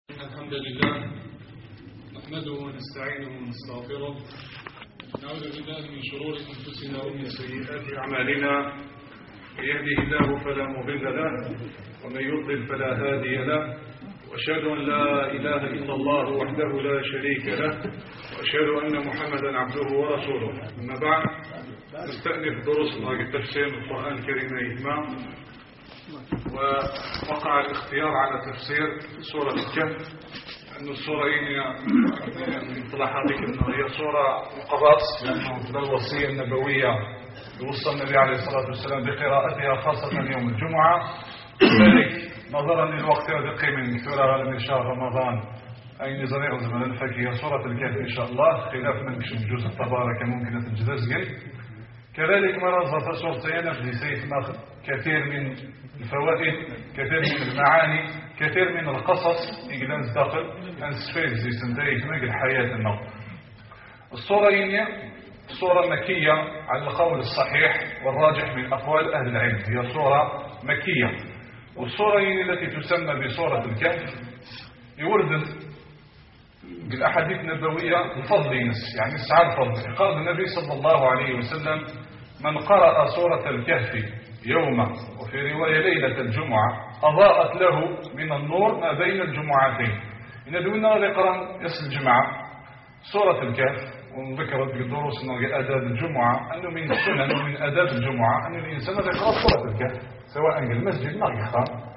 الحمد لله نحمده ونستعينه ونستغفره نعوذ بالله من شرور أنفسنا ومن سيئات أعمالنا من يهده الله فلا مضل له ومن يضلل فلا هادي له وأشهد أن لا إله إلا الله وحده لا شريك له وأشهد أن محمدا عبده ورسوله. أما بعد نستأنف دروسنا في تفسير القرآن الكريم إجماع، ووقع الاختيار على تفسير سورة الكهف، أن السورة من مصطلحاتك أنه هي سورة مقرص، لأنه الوصية النبوية يوصى النبي عليه الصلاة والسلام بقراءتها خاصة يوم الجمعة. لذلك نظرا للوقت ودقي من ثورة من شهر رمضان أي نزريع زمن الفكي سورة الكهف إن شاء الله، خلاف من جزء تبارك ممكن تنجززقل. كذلك مرة سورتين في سيف ماخذ كثير من الفوائد، كثير من المعاني، كثير من القصص يقدر ندخل أنسفيد زي سنتين مق الحياة النوم. الصورة هي صورة مكية على القول الصحيح والراجح من أقوال أهل العلم، هي صورة مكية. والصورة هي التي تسمى بصورة الكهف يورد بالأحاديث النبوية الفضل ينس، يعني السعى الفضل. قال النبي صلى الله عليه وسلم: من قرأ سورة الكهف يوم وفي رواية ليلة الجمعة أضاءت له من النور ما بين الجمعتين. ندونا ذكرا يصل الجمعة سورة الكهف، وذكرت بالدروس أنه آداب الجمعة، أنه من السنن ومن آداب الجمعة أن الإنسان يقرأ سورة الكهف سواء في المسجد ما يخان.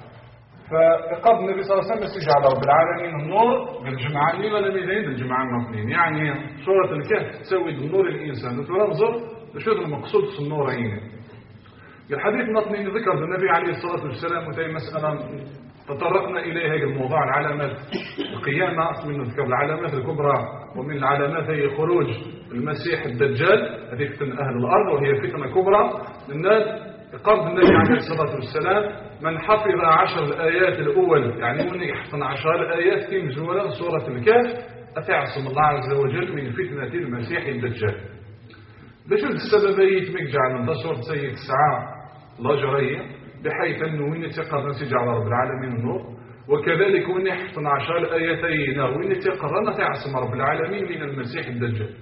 فقد النبي صلى الله عليه وسلم استجعل رب العالمين النور بالجمعة ولا ميزين بالجمعة الاثنين، يعني سورة الكهف تسوي النور الإنسان وتنظر بشوف المقصود في النور عينه. الحديث الاثنين ذكر النبي عليه الصلاة والسلام، وهي مسألة تطرقنا إليها الموضوع العلامات القيامة، من نذكر العلامات الكبرى، ومن العلامات هي خروج المسيح الدجال، هذه فتنة أهل الأرض وهي فتنة كبرى للناس. قال النبي عليه الصلاة والسلام: من حفظ 10 الآيات الأول، يعني من يحفظ 10 الآيات في مجموعة سورة الكهف أتعصم الله عز وجل من فتنة المسيح الدجال. بشوف السببية مجعل من سورة سيد الساعة لاجرية، بحيث أنه وين يتقر نسيج على رب العالمين النور، وكذلك وين يحفظ 10 الآيتين وين يتقر نتعصم رب العالمين من المسيح الدجال.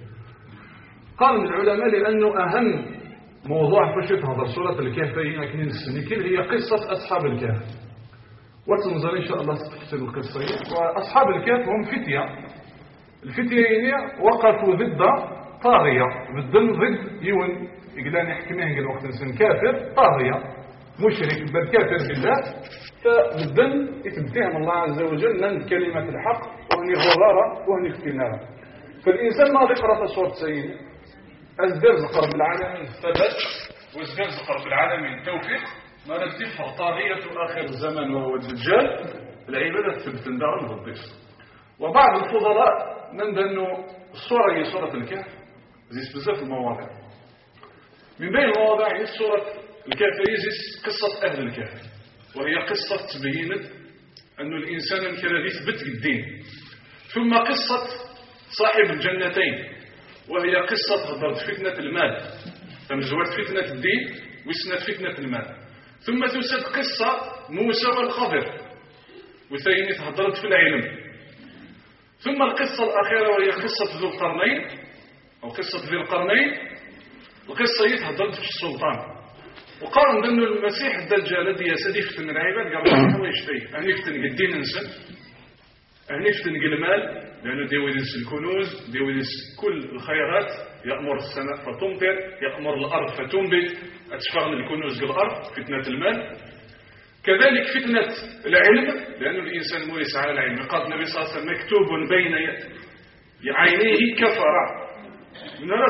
قال العلماء لأنه أهم موضوع فشت هذا سورة الكهف هي قصة أصحاب الكهف، وتنظر إن شاء الله تفسير القصة. وأصحاب الكهف هم فتية، الفتية وقفوا ضد طاغية، ضد يون يقدر يحكمين قال وقت إنسان كافر طاغية مشرك بل كافر بالله، فبالذن يتبتهم الله عز وجل من كلمة الحق وهن غرارة وهن اختنارة. فالإنسان ما ذكر سورة سيدنا أزدر رب العالمين الثبت وأزدر رب العالمين التوفيق، ما نتفق طاغية آخر الزمن وهو الدجال العبادة ثبت دار الضيف. وبعض الفضلاء من أنه الصورة هي صورة الكهف زي بزاف المواضيع، من بين المواضيع هي صورة الكهف هي قصة أهل الكهف، وهي قصة تبين أن الإنسان يمكن أن يثبت الدين. ثم قصة صاحب الجنتين، وهي قصة هضرت فتنة المال، فمزورت فتنة الدين وسنت فتنة المال. ثم تسد قصة موسى والخضر، وثاني تهضرت في العلم. ثم القصة الأخيرة وهي قصة ذو القرنين أو قصة ذي القرنين، القصة هي تهضرت في السلطان. وقال أن المسيح الدجال الذي يستفتن العباد قال الله يشتي أن يفتن الدين إنسان، أن يفتن المال، لأنه ديويدس الكنوز ديويدس كل الخيرات، يأمر السماء فتمطر، يأمر الأرض فتنبت، أتشفغن الكنوز بالأرض فتنة المال. كذلك فتنة العلم، لأن الإنسان مو يسعى العلم. قال النبي صلى الله عليه وسلم: مكتوب بين عينيه كفرة من لا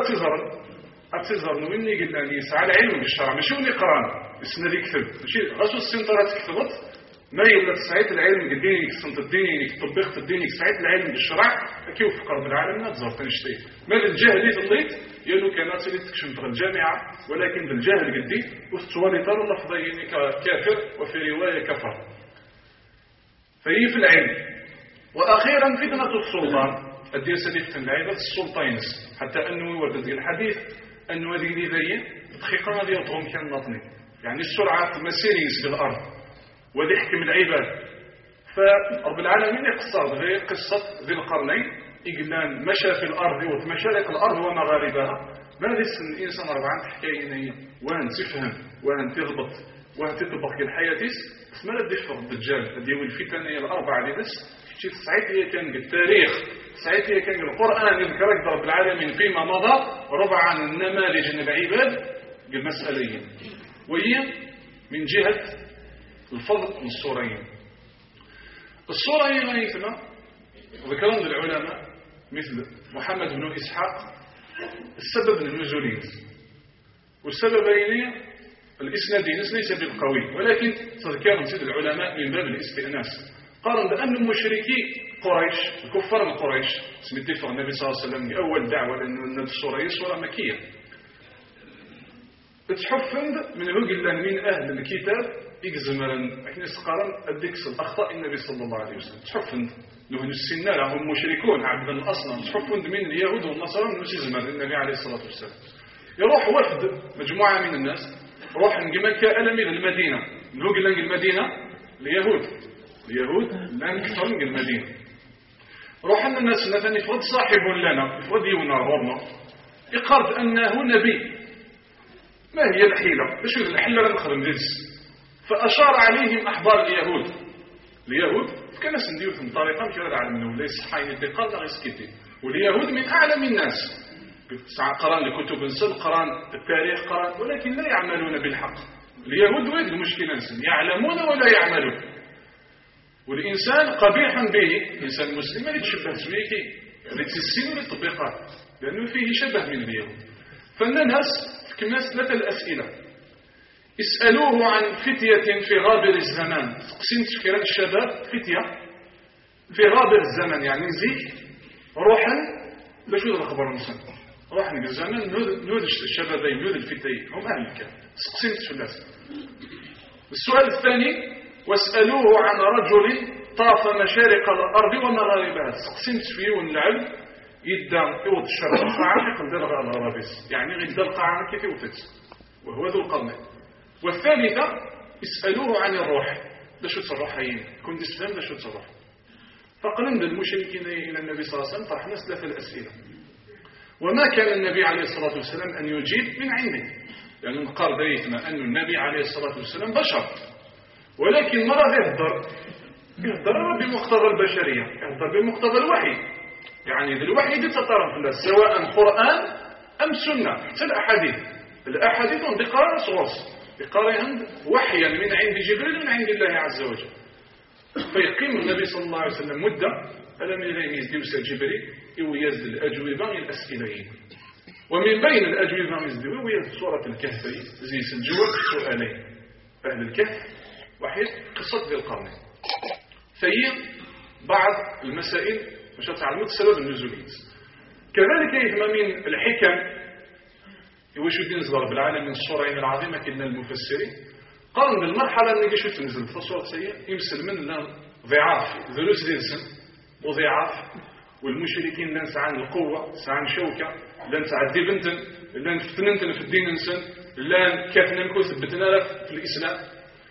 أتزر وين يقول أن يسعى العلم بالشرع، ماشي وين يقرأ السنة دي كتب، ماشي غسو السنطرات كتبت ما يبقى سعيت العلم الديني كسنت الديني طبقت الديني سعيت العلم بالشرع كيف فقر بالعالم ما تزور تنشتي. ماذا الجهل تطليت يلو كانت تكشف الجامعة، ولكن بالجهل قدي وستوالي ترى لفظين كافر وفي رواية كفر، فهي في العلم. وأخيرا فتنة السلطان الدين سليفة العباد السلطينس، حتى أنه يورد الحديث أنه هذه الذي دقيقة هذه يطغم كان نطني، يعني السرعة مسيريس بالأرض وذي حكم العباد فرب العالمين يقصد غير قصة ذي القرنين إقلان مشى في الأرض ومشارق الأرض ومغاربها ما لسن الإنسان ربعا حكاية وان تفهم وان تغبط وان تطبق الحياة ما لا تدفع الدجال ديال الفتن هي الأربعة اللي بس شي سعيد هي كان التاريخ سعيد هي كان القرآن يذكرك رب العالمين فيما مضى ربع عن النماذج العباد المسألية وهي من جهة الفضل من الصورين. الصورين غيثنا ذكرهم العلماء مثل محمد بن إسحاق السبب النزولي والسببين الإسنادين ليس بالقوي ولكن تذكرهم سيد العلماء من باب الاستئناس قالوا بأن مشركي قريش الكفار من قريش سميت لفظ النبي صلى الله عليه وسلم أول دعوة لأن الصورة هي صورة مكية تحفند من هوجل من أهل الكتاب يجزمرن لكن يسقرن الدكس الأخطاء النبي صلى الله عليه وسلم تحفند نهن السنة هم مشركون عبدا الأصنام تحفند من اليهود والنصارى من يجزمر النبي عليه الصلاة والسلام يروح وفد مجموعة من الناس روح نجمك ألم إلى المدينة نهوجل المدينة اليهود لا نكثر من المدينة روح أن الناس مثلا يفرض صاحب لنا يفرض يونا ربنا يقرد أنه نبي ما هي الحيلة باش الحيلة لا نخدم جلس فأشار عليهم أحبار اليهود كان سنديوث من طريقة مش هذا العالم انه ليس حين الدقال لا غيسكتي واليهود من أعلم الناس قران لكتب السل قران التاريخ قران ولكن لا يعملون بالحق اليهود وين المشكلة يعلمون ولا يعملون والإنسان قبيح به الإنسان المسلم اللي تشبه سويكي اللي تسين للتطبيقات لأنه فيه شبه من اليهود فالناس كما ثلاثة الأسئلة اسألوه عن فتية في غابر الزمان قسمت كلام الشباب فتية في غابر الزمان يعني نزيك روحا باش يوضع الخبر المسلم روحا الزمان نود الشبابين نود الفتيين هم أهل الكلام قسمت في الناس. السؤال الثاني واسألوه عن رجل طاف مشارق الأرض ومغاربها قسمت فيه ونلعب يدى يوض الشرق القاعة يقدر الغرابيس يعني غدا القاعة كيف يوتت وهو ذو القرنين. والثالثة اسألوه عن الروح باش تصرحين كنت تفهم باش تصرح فقلنا المشركين إلى النبي صلى الله عليه وسلم طرحنا ثلاثة الأسئلة وما كان النبي عليه الصلاة والسلام أن يجيب من عنده لأنه نقر دايتنا أن النبي عليه الصلاة والسلام بشر ولكن مرة يهدر بمقتضى البشرية يهدر بمقتضى الوحي يعني ذي الوحي دي تطرف له سواء قرآن أم سنة حتى الأحاديث بقراءة صوص بقراءة وحيا من عند جبريل من عند الله عز وجل فيقيم النبي صلى الله عليه وسلم مدة ألم يغيميز ديوسى جبريل ويزد الأجوبة الأسئلين ومن بين الأجوبة مزدوي ويزد سورة الكهف زي سنجوة سؤالين أهل الكهف وحيد قصة ذي القرنين فهي بعض المسائل مش تعلمت سبب النزولية كذلك يهم من الحكم يوشو الدين صدر بالعالم من الصورين العظيمة كنا المفسرين قال بالمرحلة اللي شو تنزل في الصورة السيئة يمسل من ضعاف ذلوس دينسن وضعاف والمشركين لن سعان القوة سعان شوكة لن سعدي بنتن لن فتننتن في الدين انسن لن كافنا نكون ثبتنا في الإسلام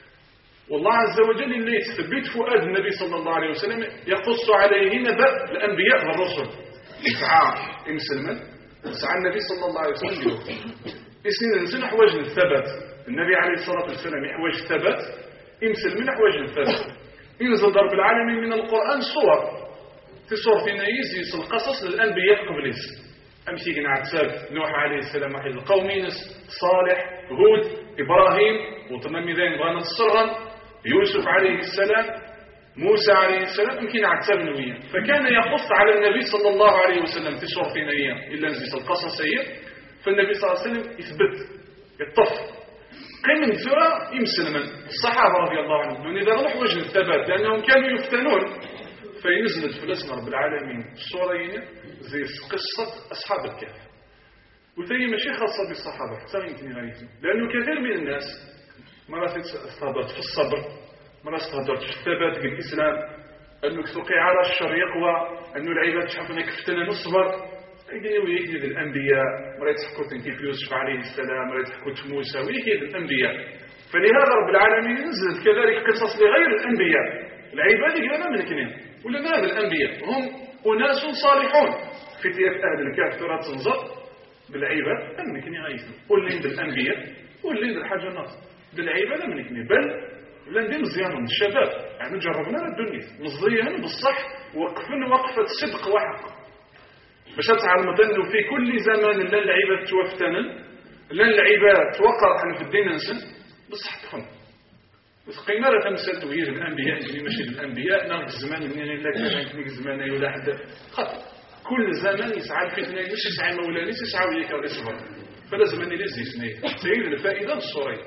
والله عز وجل اللي يثبت فؤاد النبي صلى الله عليه وسلم يقص عليه نبأ الأنبياء والرسل إسعى مسلما سعى النبي صلى الله عليه وسلم إسنين نزل حواج الثبت النبي عليه الصلاة والسلام يحواج الثبت يمسل من حواج الثبت ينزل ضرب العالمين من القرآن صور في صورة نيز القصص للأنبياء قبل أمسي عتاب نوح عليه السلام وحيد القومين صالح هود إبراهيم وتمام ذين بغانا الصرغن يوسف عليه السلام موسى عليه السلام يمكن عتاب نويا فكان يقص على النبي صلى الله عليه وسلم في صورة نية إلا نزيس القصصية فالنبي صلى الله عليه وسلم يثبت يطف قيم الزرع يمسل من الصحابة رضي الله عنهم إذا روح وجه الثبات لأنهم كانوا يفتنون فينزلت في الاسم رب العالمين الصورين زي قصة أصحاب الكهف وثاني ماشي خاصة بالصحابة حتى يمكن غيرهم لأنه كثير من الناس مرات استهدرت في الصبر مرات استهدرت في الثبات في الإسلام أنك توقع على الشر يقوى أنه العباد تحب أنك فتنة نصبر ويكذب الأنبياء مرات تحكوا كيف يوسف عليه السلام مرات تحكوا موسى ويكذب الأنبياء فلهذا رب العالمين نزلت كذلك قصص لغير الأنبياء العباد كنا من كنين ولا هذا الأنبياء هم أناس صالحون في تياف أهل الكهف ترى تنظر بالعباد من كنين غيثم واللين بالأنبياء واللين بالحاجة الناس بالعباد من كنين بل لندي مزيان من الشباب يعني جربنا الدنيا مزيان بالصح وقفنا وقفة صدق وحق باش تعلم انه في كل زمان لا العباد توفتنا لا العباد توقع حنا في الدين نسن بصح تفهم بس قيمه لا تمثل توجيه الانبياء اللي ماشي الانبياء ناقص الزمان اللي لا كان الزمان ولا حد خط كل زمان يسعى الفتنه مش يسعى مولاني يسعى وياك الصبر فلازم ان يلزي سنين سيد الفائده الصوريه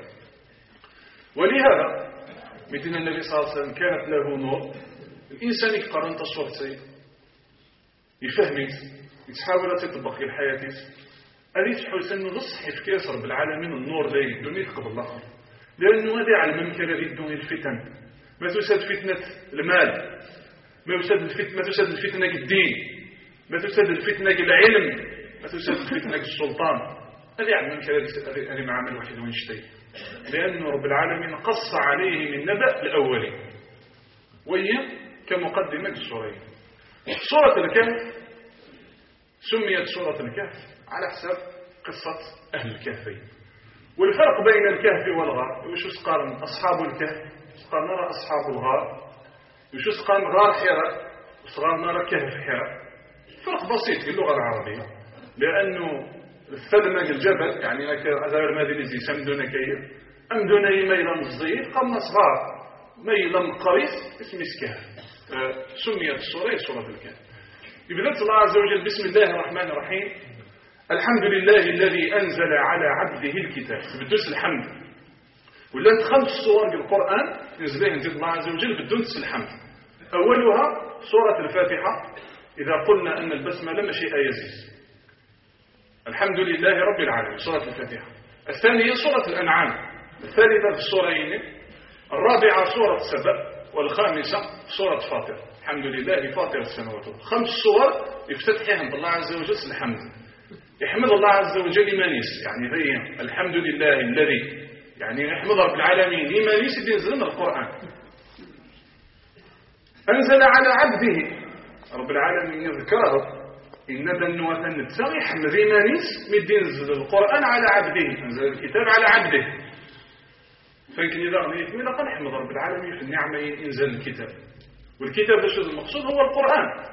ولهذا مثل النبي صلى الله عليه وسلم كانت له نور الانسان يقرا انت الصور سيد يفهمك يتحاول تطبق في حياتك هذه تحاول انه نصحي كيسر بالعالمين النور داير الدنيا قبل الاخر لانه هذا على الممكن هذه الدنيا الفتن ما تسد فتنه المال ما تسد الفتنه الدين ما تسد الفتنه العلم ما تسد الفتنه السلطان هذه على الممكن هذه معامل واحد وينشتي لانه رب العالمين قص عليه من نبأ الاولين وهي كمقدمه السوريه سوره الكهف سميت سورة الكهف على حساب قصة أهل الكهفين والفرق بين الكهف والغار وش قال أصحاب الكهف قال نرى أصحاب الغار وش قال غار حراء وصغار نرى كهف حراء فرق بسيط في اللغة العربية لأنه الثلمة الجبل يعني أزار مادلزي سمدون كيه أمدون ميلا الزير قال صغار ميلا قريص اسم كهف سميت السورة سورة الكهف ببداية الله عز وجل بسم الله الرحمن الرحيم الحمد لله الذي أنزل على عبده الكتاب بدوس الحمد ولات 5 صور بالقرآن نزلها نزل الله عز وجل بدوس الحمد أولها سورة الفاتحة إذا قلنا أن البسملة ماشي آية الحمد لله رب العالمين سورة الفاتحة الثانية سورة الأنعام الثالثة في السورين الرابعة سورة سبأ والخامسة سورة فاطر الحمد لله فاطر السماوات 5 صور يفتتحها الله عز وجل الحمد يحمد الله عز وجل لمانيس يعني ذي الحمد لله الذي يعني يحمد رب العالمين لمانيس ينزل القرآن أنزل على عبده رب العالمين يذكره إن ذنوة النتسى يحمد لمانيس ينزل القرآن على عبده أنزل الكتاب على عبده فيمكن إذا غنيت من قال نحمد رب العالمين في النعمة ينزل الكتاب والكتاب ده المقصود هو القرآن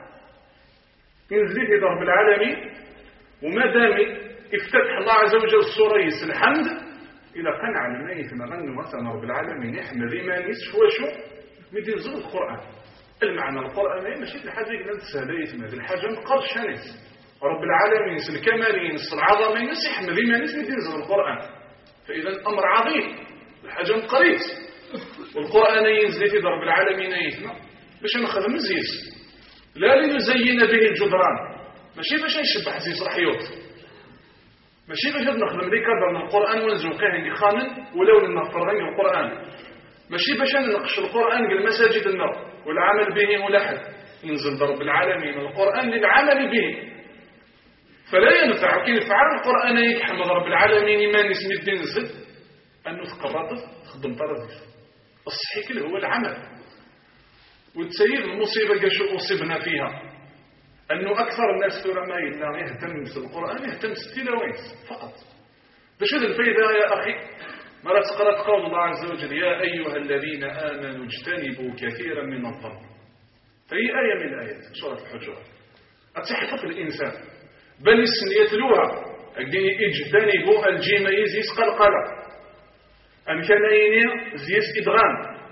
ينزل إذا رب العالمين وما دام افتتح الله عز وجل السورة الحمد إلى قنع لما يتمغن مثلا رب العالمين يحمد إيمان يسفوشو ينزل القرآن المعنى القرآن ماشي الحاجة إلى السهلية هذه الحاجة نقرش هنس رب العالمين الكمالين العظمين يحمد إيمان ينزل القرآن فإذا الأمر عظيم الحاجة قريب والقرآن ينزل في ضرب العالمين يثنى باش نخدم زيس لا لنزين به الجدران ماشي باش نشبح زيس رحيوت ماشي باش نخدم لي كبر من القرآن ونزوقيه عندي خامن ولو نفرغين القرآن ماشي باش ننقش القرآن بالمساجد النار والعمل به ولا حد ينزل ضرب العالمين القرآن للعمل به فلا ينفع كي يفعل القرآن يحمد رب العالمين ما نسمي الدين الزد أنه تقرطف تخدم طرزيف الصحيح اللي هو العمل وتسير المصيبة قشو أصيبنا فيها أنه أكثر الناس ما يهتم بالقرآن يهتم بالتلاوات فقط باش هذا الفايدة يا أخي مرة تقرأ قول الله عز وجل يا أيها الذين آمنوا اجتنبوا كثيرا من الظن فهي آية من الآيات سورة الحجرات أتحفظ الإنسان بل يتلوها اجتنبوا الجيم يزيس قلقلة أم كان ينيا زيس إدغام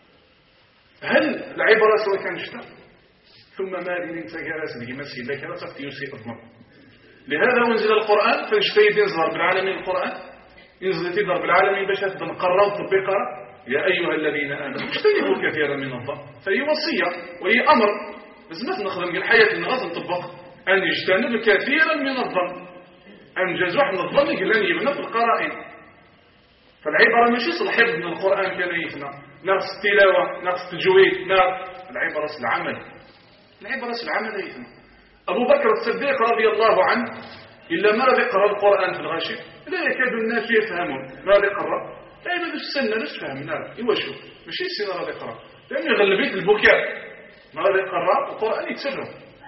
هل العبرة سواء كان شتا ثم ما دين تجارس بجمسي لك لا تفتيوسي أضمر لهذا أنزل القرآن فاجتهد ينزل رب العالمين القرآن ينزل تدر بالعالمين باش نقرر وتطبيقها يا أيها الذين آمنوا اجتنبوا كثيرا من الظن فهي وصية وهي أمر لازم نخدم الحياة الناس نطبق أن يجتنب كثيرا من الظن أنجز واحد من الظن قلنا يبنى في القرائن فالعبارة ماشي الحفظ من القرآن كان يفنى نقص التلاوة نقص التجويد العبارة العمل العبارة العمل يفنى أبو بكر الصديق رضي الله عنه إلا ما يقرأ القرآن في الغاشي لا يكاد الناس يفهمون ما يقرأ لا يبدو السنة لا تفهمنا إيوا شو ماشي السنة لا يقرأ لأن يغلبيت البكاء ما غادي يقرأ القرآن يتسرب.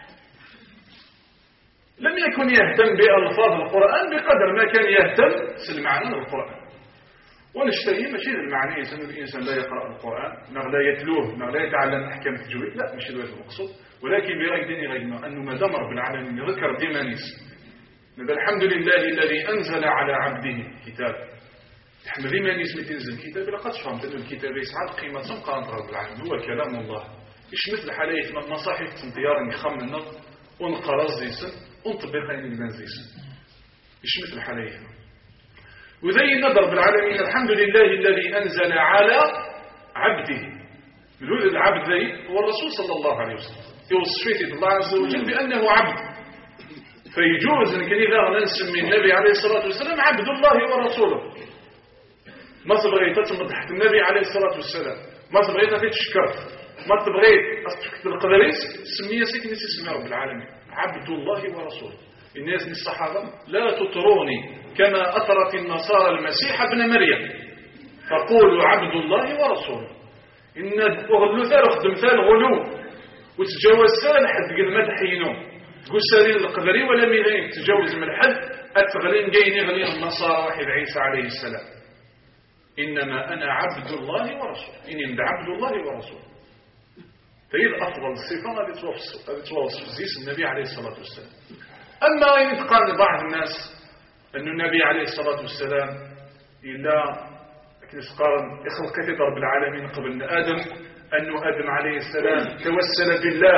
لم يكن يهتم بألفاظ القرآن بقدر ما كان يهتم بالمعنى القرآن. ونشتهي ماشي المعنى الإنسان لا يقرأ القرآن لا يتلوه لا يتعلم أحكام التجويد، لا ماشي هذا المقصود، ولكن بغير دين غيرنا أنه ما دام رب العالمين يذكر ديما نيس الحمد لله الذي أنزل على عبده الكتاب. الحمد لله نيس تنزل الكتاب لقد فهمت أن الكتاب يسعد قيمة قانت رب العالمين هو كلام الله. إيش مثل حالية المصاحف تنطيار نخمنا ونقرأ زيسن ونطبق عين زيسن إيش مثل حالية. وزي رب العالمين الحمد لله الذي أنزل على عبده. الولد العبد ذي هو الرسول صلى الله عليه وسلم يوصفه الله عز وجل بأنه عبد. فيجوز أن إذا نسمي النبي عليه الصلاة والسلام عبد الله ورسوله. ما تبغي تمدح النبي عليه الصلاة والسلام، ما تبغي تشكر، ما تبغي القدريس سميه سكني اسم رب العالمين عبد الله ورسوله. الناس من الصحابة لا تطروني كما أطرت النصارى المسيح ابن مريم فقولوا عبد الله ورسوله. إن أغلو ثال أخدم ثال غلو وتجاوز ثال حد قل ما تحينو تقول سالين القدري ولا ميلين تجاوز من الحد أتغلين جيني غلين النصارى واحد عيسى عليه السلام. إنما أنا عبد الله ورسوله، إني عبد الله ورسوله. فإذا أفضل الصفة التي توصف زيس النبي عليه الصلاة والسلام. أما إن يتقال بعض الناس أن النبي عليه الصلاة والسلام إلا يقارن يخلق رب العالمين قبل آدم، أنه آدم عليه السلام توسل بالله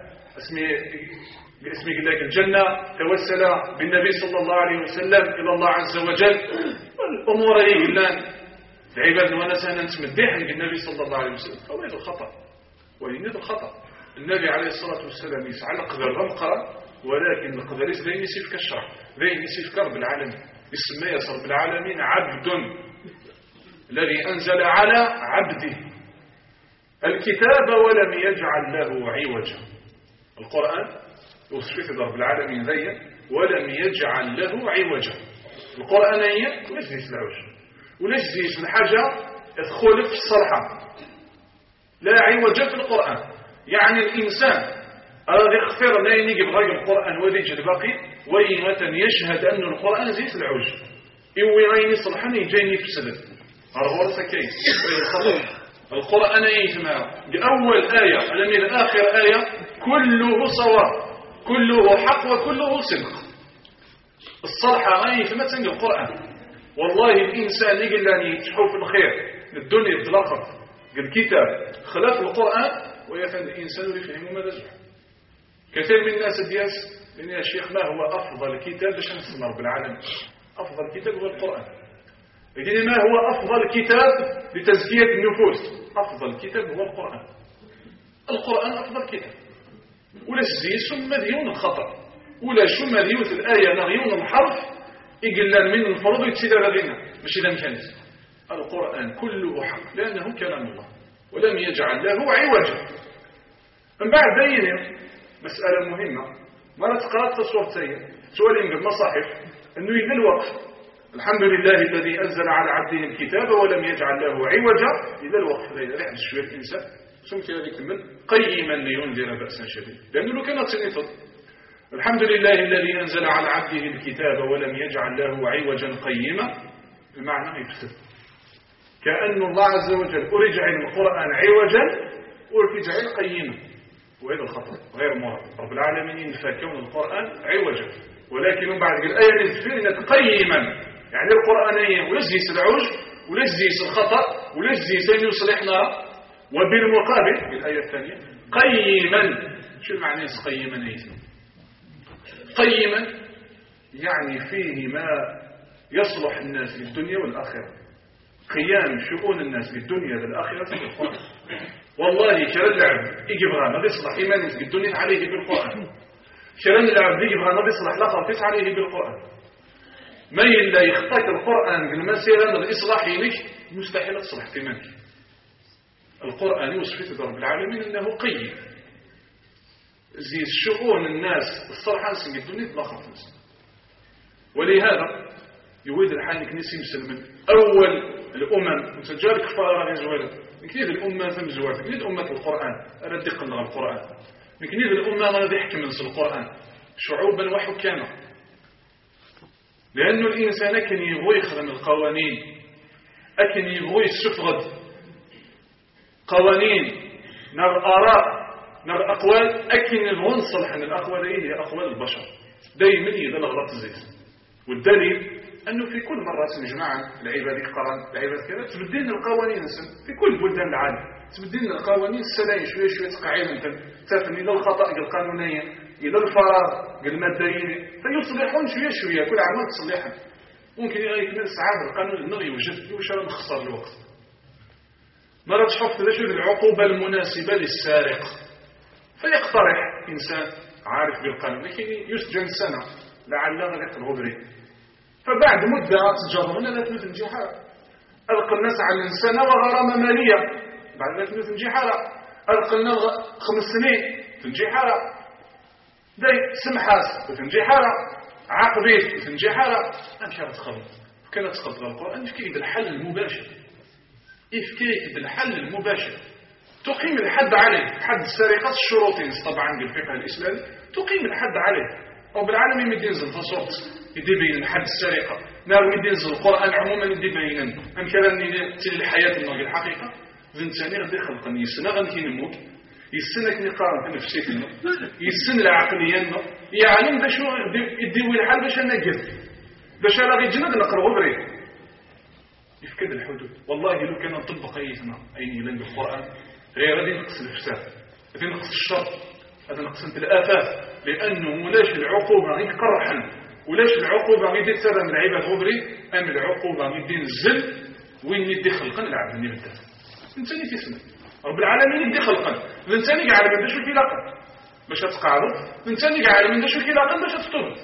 اسمي قال لك الجنة، توسل بالنبي صلى الله عليه وسلم إلى الله عز وجل. والأمور هي قلنا العباد وانا سنتمدح بالنبي صلى الله عليه وسلم فهو هذا الخطأ. وإن هذا الخطأ النبي عليه الصلاة والسلام يسعى لقدر غمقرة، ولكن القدر ذي يسيف كالشرع ذي يسيف كرب العالمين يسمى يصرب العالمين عبد الذي أنزل على عبده الكتاب ولم يجعل له عوجا. القرآن وصفت رب العالمين ذي ولم يجعل له عوجا. القرآن هي وليس العوج وليس الحاجة تدخل في الصرحة لا عوج في القرآن. يعني الإنسان هذا يختار لا ينيق بغير القرآن وديج الباقي وإن يشهد أن القرآن زيت العوج إوي غيني صلحني جيني فسدت أرغور سكيس القرآن يجمع بأول آية من آخر آية كله صواب كله حق وكله صدق. الصرحة ما يتمثل القرآن. والله الإنسان يقول لأني تحوف الخير للدنيا الآخرة الكتاب خلاف القرآن ويفهم الإنسان يفهم ماذا زحف. كثير من الناس الدياس لأن يا شيخ ما هو أفضل كتاب باش نسمى رب العالمين؟ أفضل كتاب هو القرآن. لكن ما هو أفضل كتاب لتزكية النفوس؟ أفضل كتاب هو القرآن. القرآن أفضل كتاب ولا الزيس مليون الخطأ ولا شو مليون الآية مليون الحرف يقلل من الفروض يتسيد لدينا مش إذا كانت. القرآن كله حق لأنه كلام الله ولم يجعل له عوجا. من بعد ذلك مسألة مهمة مرة قرأت تصور سيء سؤالين بالمصاحف أنه يقل الوقف الحمد لله الذي أنزل على عبده الكتاب ولم يجعل له عوجا إلى الوقف لا يحدث شوية الإنسان سمت هذه كمل قيما لينذر بأسا شديد لأنه لو كانت سنفض الحمد لله الذي أنزل على عبده الكتاب ولم يجعل له عوجا قيما المعنى يفسد كأن الله عز وجل أرجع القرآن عوجا وارتجع قيما وهذا الخطأ غير مراد. رب العالمين ينفى كون القرآن عوجا ولكن من بعد الآية نزفير قيما يعني القرآنية ولزيس العوج ولزيس الخطأ ولزيس أن يصلحنا وبالمقابل بالآية الثانية قيما. شو المعنى قيما أيضا؟ قيما يعني فيه ما يصلح الناس للدنيا والآخرة قيام شؤون الناس للدنيا والآخرة بالقرآن. والله كلا اللعب يجبها ما بيصلح إيمانك بالدنيا عليه بالقرآن كلا اللعب يجبها ما بيصلح لقرتك عليه بالقرآن. ما إلا يخطيك القرآن بالمسيرة الإصلاح لك مستحيل تصلح إيمانك. القرآن يوصف رب العالمين أنه قيم زي شؤون الناس الصرحان سنة الدنيا تلاخر الناس. ولهذا يريد الحال كنيسي مسلمين أول الأمم وتجار الكفار غير زوال كنيد الأمة ثم زوال كنيد أمة القرآن أرد يقلغ القرآن كنيد الأمة غادي يحكم نص القرآن شعوبا وحكاما لأنه الإنسان كان يبغي يخدم القوانين أكن يبغي يستفرد قوانين نر آراء نر أقوال أكن يبغي نصلح أن الأقوال هي أقوال البشر دائما إذا الغلط زيت والدليل أنه في كل مرة جماعة العباد يقرن العباد كذا تبدلنا القوانين في كل بلدان العالم تبدلنا القوانين السنة شوية تقعيدا تفهم إلى الخطأ القانونية إلى الفراغ الماديين فيصلحون شوية كل عام تصليحا ممكن يكمل ساعات القانون النغي يوجد وشرا نخسر الوقت مرة تشوف شو العقوبة المناسبة للسارق فيقترح إنسان عارف بالقانون لكن يسجن سنة لعل غير الغبري فبعد مدة تجاهرون لا تمثل جحارة ألقى الناس على الإنسان وغرامة مالية بعد لا تمثل جحارة ألقى الناس 5 سنين تنجي حارة داي سمحاس تنجي حارة عقبيت تنجي حارة أمشي تخلط كانت تخلط القرآن يفكيك بالحل المباشر يفكيك بالحل المباشر تقيم الحد عليه حد السرقة الشروطين طبعا بالفقه الإسلامي تقيم الحد عليه أو بالعالم يمد ينزل فصوت يدي بين حد السرقة نار يمد ينزل القرآن عموما يدي بينا أم كلامني تل الحياة النار الحقيقة ذن ثاني غادي خلقني يسنى غنكي نموت يسنى كني قارن نفسيتنا يسنى العقلية يعلم باش يديوي الحال باش أنا قد باش أنا غير جند نقرأ بريد يفكد الحدود والله لو كان نطبق أيتنا أي لان القرآن غير غادي نقص الفساد غادي نقص الشر غادي نقص الآفات لأنه ولاش العقوبة غير قرحا ولاش العقوبة غير تسرى من العباد غبري أم العقوبة غير نزل وين يدي خلقا العبد اللي بدأ الإنسان تسمع رب العالمين يدي خلقا الإنسان يقع من داش الكلاقة باش تقعد الإنسان يقع من داش الكلاقة باش تطلب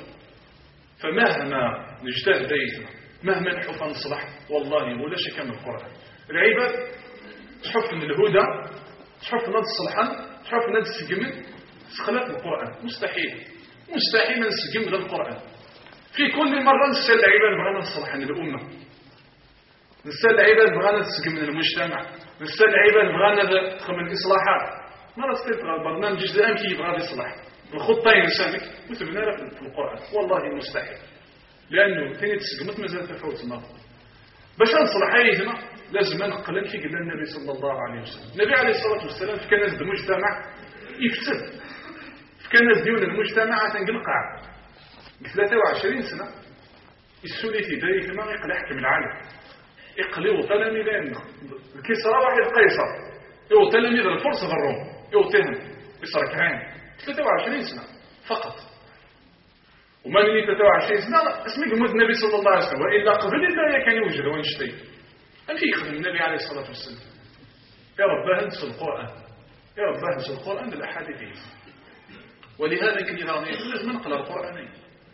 فمهما نجتهد دايتنا مهما نحف نصلح والله ولا شيء كان القرآن العباد تحف من الهدى تحف ناد الصلحان تحف ناد السجمن سخلات القرآن مستحيل نسجم للقرآن في كل مرة نسأل العباد بغانا نصلح عن الأمة نسأل العباد بغانا نسجم من المجتمع نسأل العباد بغانا من الإصلاحات مرة تلقى البرنامج جزء كي يبغى يصلح الخطة ينسانك وتبنى في القرآن والله مستحيل لأنه ثاني تسجمت مازال تفوت النظر باش نصلح أيهما لازم نقلن في قلنا النبي صلى الله عليه وسلم النبي عليه الصلاة والسلام في كناز المجتمع يفسد في كناز ديون المجتمع تنقلقع 23 سنة السوليتي دايك ما يقل يحكم العالم يقليو تلاميذ الكسرى واحد القيصر يو تلاميذ الفرس في الروم يوتهم يسركعين 23 سنة فقط وما لي 23 سنة اسمي قمود النبي صلى الله عليه وسلم وإلا قبل الله كان يوجد وين شتي أنت يخدم النبي عليه الصلاة والسلام يا رب هندس القرآن يا رب هندس القرآن بالأحاديث ولهذا كان لازم نقرأ القرآن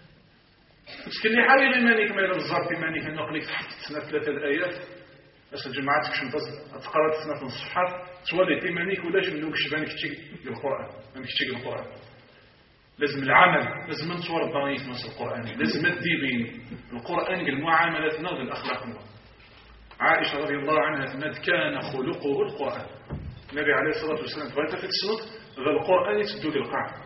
مسكين اللي حالي لمانيك ما إلا الزرط بمانيك نقليك تحت سنة 3 الآيات أسا جماعتك شنطز أتقرأت سنة الصفحات تولي تيمانيك ولاش منوك شبانك تشيك للقرآن ما تشيك للقرآن لازم العمل لازم نصور الضغيث نص القرآن لازم الديبين القرآن المعاملات نغض الأخلاق عائشة رضي الله عنها تمد كان خلقه القرآن النبي عليه الصلاة والسلام فأنت في السنط ذا القرآن يتدو للقاع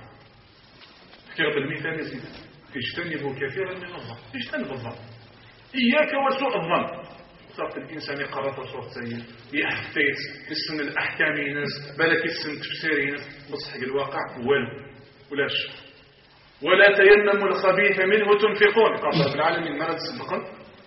كيف المثال يزيد اجتنبوا كثيرا من الظن اجتنب الظن إياك وسوء الظن صارت الإنسان يقرأ تصور سيء يحفيت السن الأحكام ينس بلك السن تفسير ينس بصحق الواقع ولاش ولا تيمموا الخبيث منه تنفقون قال رب العالمين مرض صدقا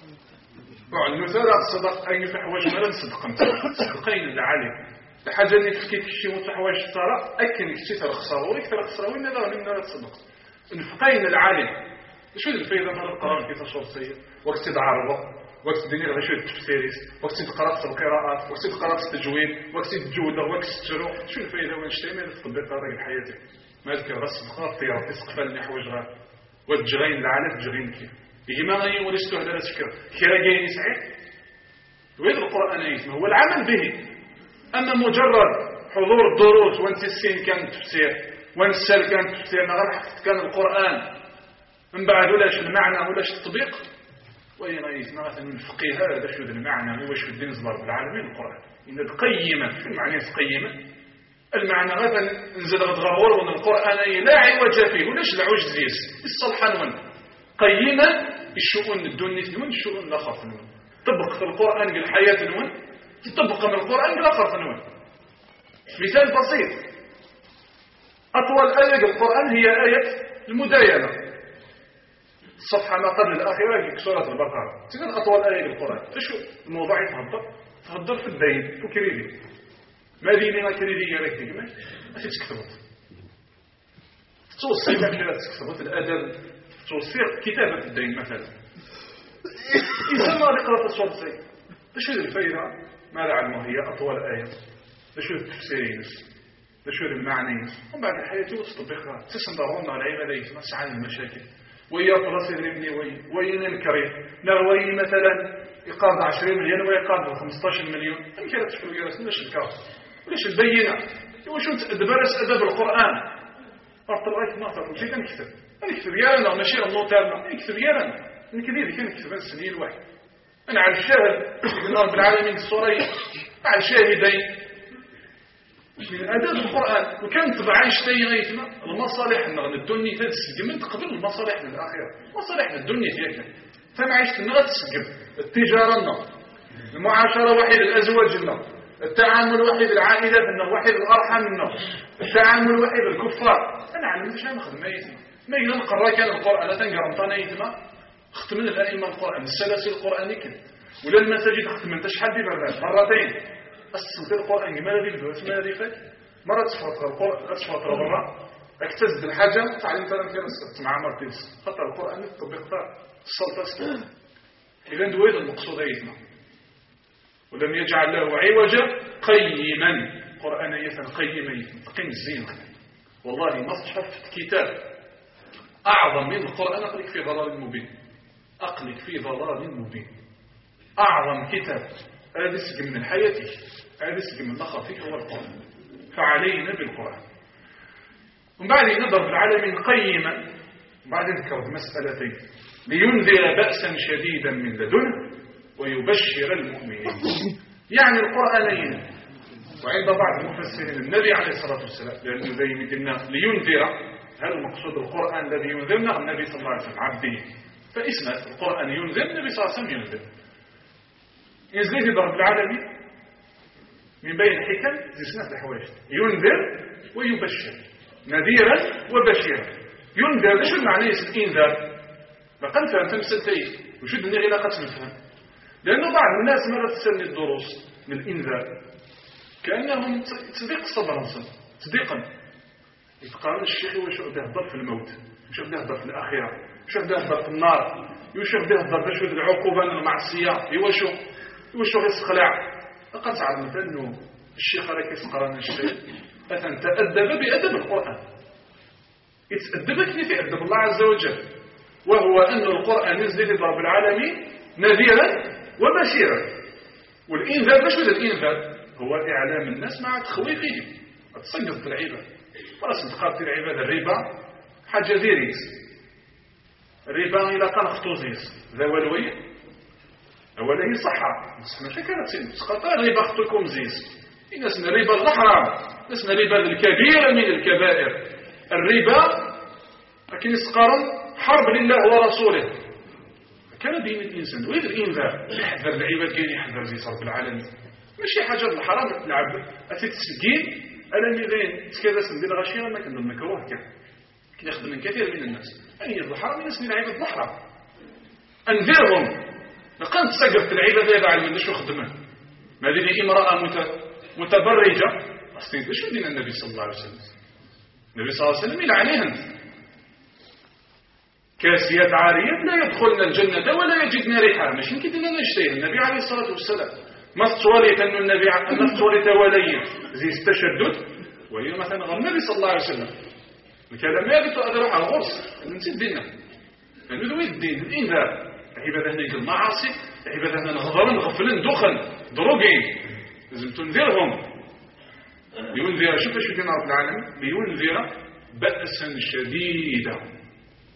وعن مثلا الصدق أي فحواج مرض صدقا صدقين العالم الحاجة اللي تفكيك شيء متحواج ترى أكن كتير خسارة ويكثر خسارة وإن لا من مرض صدق نفقين العالم شو الفايدة من القرآن كيف تصور سيء وقت تدعرضه وقت الدنيا غير شويه التفسيريس وقت تقرا القراءات وقت تقرا التجويد وقت تجود وقت تشرو شو الفائده وين تشتمل تطبق طريق حياتك ما ذكر بس تقرا طياره تسقفل نحو جرا والجغين العالم جغين كيف يجي ما غير ولا استهدى تفكر كيرا جاي صحيح وين القران يسمى هو العمل به اما مجرد حضور الدروس وانت السين كان تفسير وانت السال كان تفسير ما غير كان القران من بعد ولاش المعنى ولاش التطبيق وين يسمى مثلا الفقيه هذا شو المعنى هو شو الدين رب العالمين القرآن إن تقيمة شو المعنى تقيمة المعنى غدا نزل غتغور ون القرآن لا عوج فيه ولاش العوج زيس الصلحان ون قيمة الشؤون الدنيا نون الشؤون الآخر نون طبق في القرآن الحياة نون تطبق من القرآن الآخر نون مثال بسيط أطول آية القرآن هي آية المداينة الصفحة ما قبل الآخرة في سورة البقرة تكون أطول آية القرآن شو الموضوع تهضر في الدين وكريدي ما ديني ما كريدي يا ريت ما تكتبت توصي لك لا تكتبت الأدب توصي كتابة الدين مثلا إذا ما قرأت الصورة شو الفائدة ماذا علمه هي أطول آية شو التفسيرين شو المعنى ومن بعد الحياة وتطبقها تسندرون على العبادة يسمى سعى المشاكل ويا طلاسي ابني وين الكريم نروي مثلا يقاض 20 مليون ويقاض 15 مليون يمكن تشكلوا جالس ليش الكاف وليش البينة وشو تدرس أدب القرآن أطلعت ما تعرف شيء نكتب يا أنا ماشي الله تعالى نكتب يا أنا كثير كان يكتب السنين الواحد أنا على الشاهد رب العالمين الصورية على الشاهدين من أداب القرآن وكان تبعين شتي غيثنا المصالح من الدنيا تسجم قبل المصالح من الآخرة مصالح من الدنيا فيها فما عشت النغة تسجم التجارة النغ المعاشرة وحيد الأزواج النغ التعامل وحيد العائلة النغ وحيد الأرحام النغ التعامل وحيد الكفار أنا علمت شيء نخدم ما يتم ما ينقرأ كان القرآن لا تنقرمطانا يتم اختمنا الأئمة القرآن السلاسل القرآن كده ولا المساجد اختمنا تشحال دي مرتين السلطة القرآن جمال ذي الدوات ما ذي فات مرة تفرط القرآن تفرط برا اكتسب الحاجة تعلم ترى كيف مع مرتين خطر القرآن تطبيق السلطة إذا دويد المقصود أيضا ولم يجعل له عوجا قيما قرآن قيما تقيم الزين والله مصحف كتاب أعظم من القرآن أقلك في ضلال مبين أقلك في ضلال مبين أعظم كتاب هذا سجن من حياتك هذا سجن من مخافك هو القرآن فعلينا بالقرآن ومن بعد نضرب العالمين قيما وبعد ذكر مسألتين لينذر بأسا شديدا من لدنه ويبشر المؤمنين يعني القرآنين وعند بعض المفسرين النبي عليه الصلاة والسلام لأنه زي مثلنا لينذر هذا المقصود القرآن الذي ينذرنا النبي صلى الله عليه وسلم عبده فاسمه القرآن ينذر النبي صلى الله عليه وسلم ينذر يزيد ضرب العالمين من بين الحكم زي الحوايج ينذر ويبشر نذيرا وبشيرا ينذر شو معنى الانذار لقد فهمت مسألتين وشو الدنيا غير قد نفهم لأنه بعض الناس مرة تسمي الدروس من الانذار كأنهم تصديق الصبر صديقا يتقارن الشيخ واش بده يهضر في الموت واش بده يهضر في الآخرة واش بده يهضر في النار واش بده يهضر باش العقوبة من المعصية واش يسخلع لقد تعلمت أنه الشيخ راك يسقرن الشيء مثلا تأدب بأدب القرآن يتأدب كيف يأدب الله عز وجل وهو أن القرآن ينزل لرب العالمين نذيرا وبشيرا والإنذار باش هذا الإنذار هو إعلام الناس مع تخويفهم تصيد العباد خلاص تقاتل العباد الربا حاجة ديريس الربا إلى كان خطوزيس ذا والوي أولا هي صحة بس ماشي كانت تقاتل الربا خطوكم زيس الناس الربا الحرام الناس الربا الكبيرة من الكبائر الربا لكن يسقرن حرب لله ورسوله كان دين الإنسان ويد الإنذار يحذر العباد كان يحذر زي رب العالمين ماشي حاجة الحرام تلعب أتتسجيل أنا ميزين تكذا سندين غشيرا ما كان المكروه كان يخدم من كثير من الناس أن الحرام الناس من العباد الحرام أنذرهم لقد تسقفت العباد يبع من شو خدمه ما دين امرأة متبرجة أصلي شو دين النبي صلى الله عليه وسلم النبي صلى الله عليه وسلم يلعنيهن كاسيات عاريات لا يدخلن الجنة ولا يجدن ريحها مش يمكن أن نشتهي النبي عليه الصلاة والسلام ما استوليت أن النبي ما استوليت وليا زي التشدد وهي مثلا غير النبي صلى الله عليه وسلم الكلام ما يبتو أدرع على الغرس نسيت ديننا لأنه ذوي الدين الإنذار عبادة هنا المعاصي عبادة هنا غضرن غفلن دخن دروقين لازم تنذرهم لينذر شوف دين رب العالمين لينذر بأسا شديدا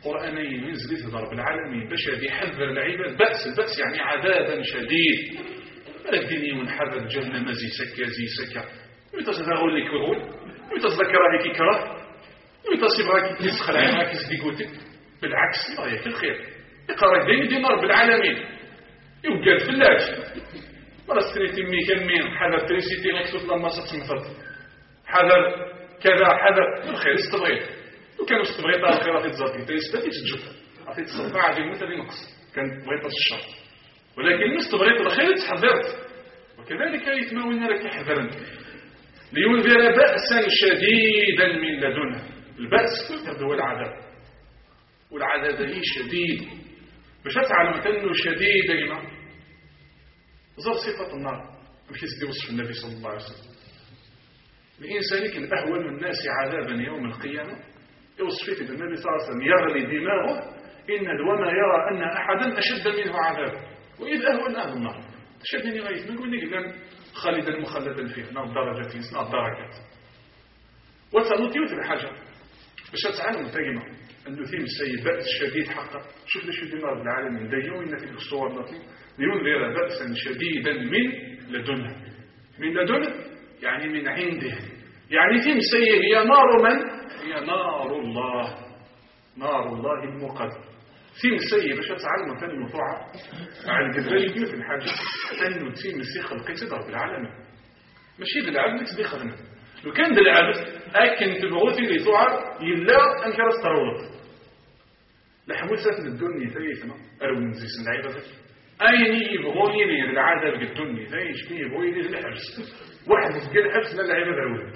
قرآنين ينزل في رب العالمين باش يحذر العباد البأس يعني عذابا شديد. مالك ديني ونحذر جهنم زي سكا ويتصدقوا لك ويقول ويتصدق راهي كيكره ويتصيب راكي تسخل عينك يصدقوتك. بالعكس راهي في الخير. اقرا دين رب العالمين يوقع فلاش مرة سكريتي كان مين حذر تريسيتي غيكتوت لما ستمفض حذر كذا حذر الخير استبغيت وكانوا استبغيت على الخير غادي تزرقي تريسيتي تجوف غادي تصفع عادي مثل نقص كان بغيت الشر ولكن استبغيت الخير تحذرت وكذلك يتماولنا لك يحذرن لينذر بأسا شديدا من لدنه. البأس هو العذاب والعذاب هي شديد باش تعلم انه شديد دائما زر صفة النار مش يسدي وصف النبي صلى الله عليه وسلم. الإنسان يمكن أهون الناس عذابا يوم القيامة يوصف فيه النبي صلى الله عليه وسلم يغلي دماغه إن وما يرى أن أحدا أشد منه عذابا وإذ أهون أهل النار أشد منه غيث ما يقول لك خالدا مخلدا فيه نار درجة نار درجات وتنطيوت الحاجة باش تعلم تجمع أنه ثيم السيد بأس شديد حقا. شوف ليش يدين رب العالمين ديونا في الصور التي لينذر بأسا شديدا من لدنه. من لدنه يعني من عنده يعني ثيم السيد هي نار من؟ هي نار الله نار الله الموقد. ثيم السيد باش تعلم أنه طاعة على الجبال في الحاجة أنه ثيم السيد خلقيت رب العالمين ماشي بالعبد تدي خدمه. لو كان بالعبد أكن تبغوتي اللي طاعة يلا أنك رسترولط لحموسات الدنيا ثيثنا أرو نزيس العبادة أين يبغوني لي العذاب بالدنيا ثيش فيه يبغوني لي الحبس واحد يسجل الحبس لا العبادة الأولى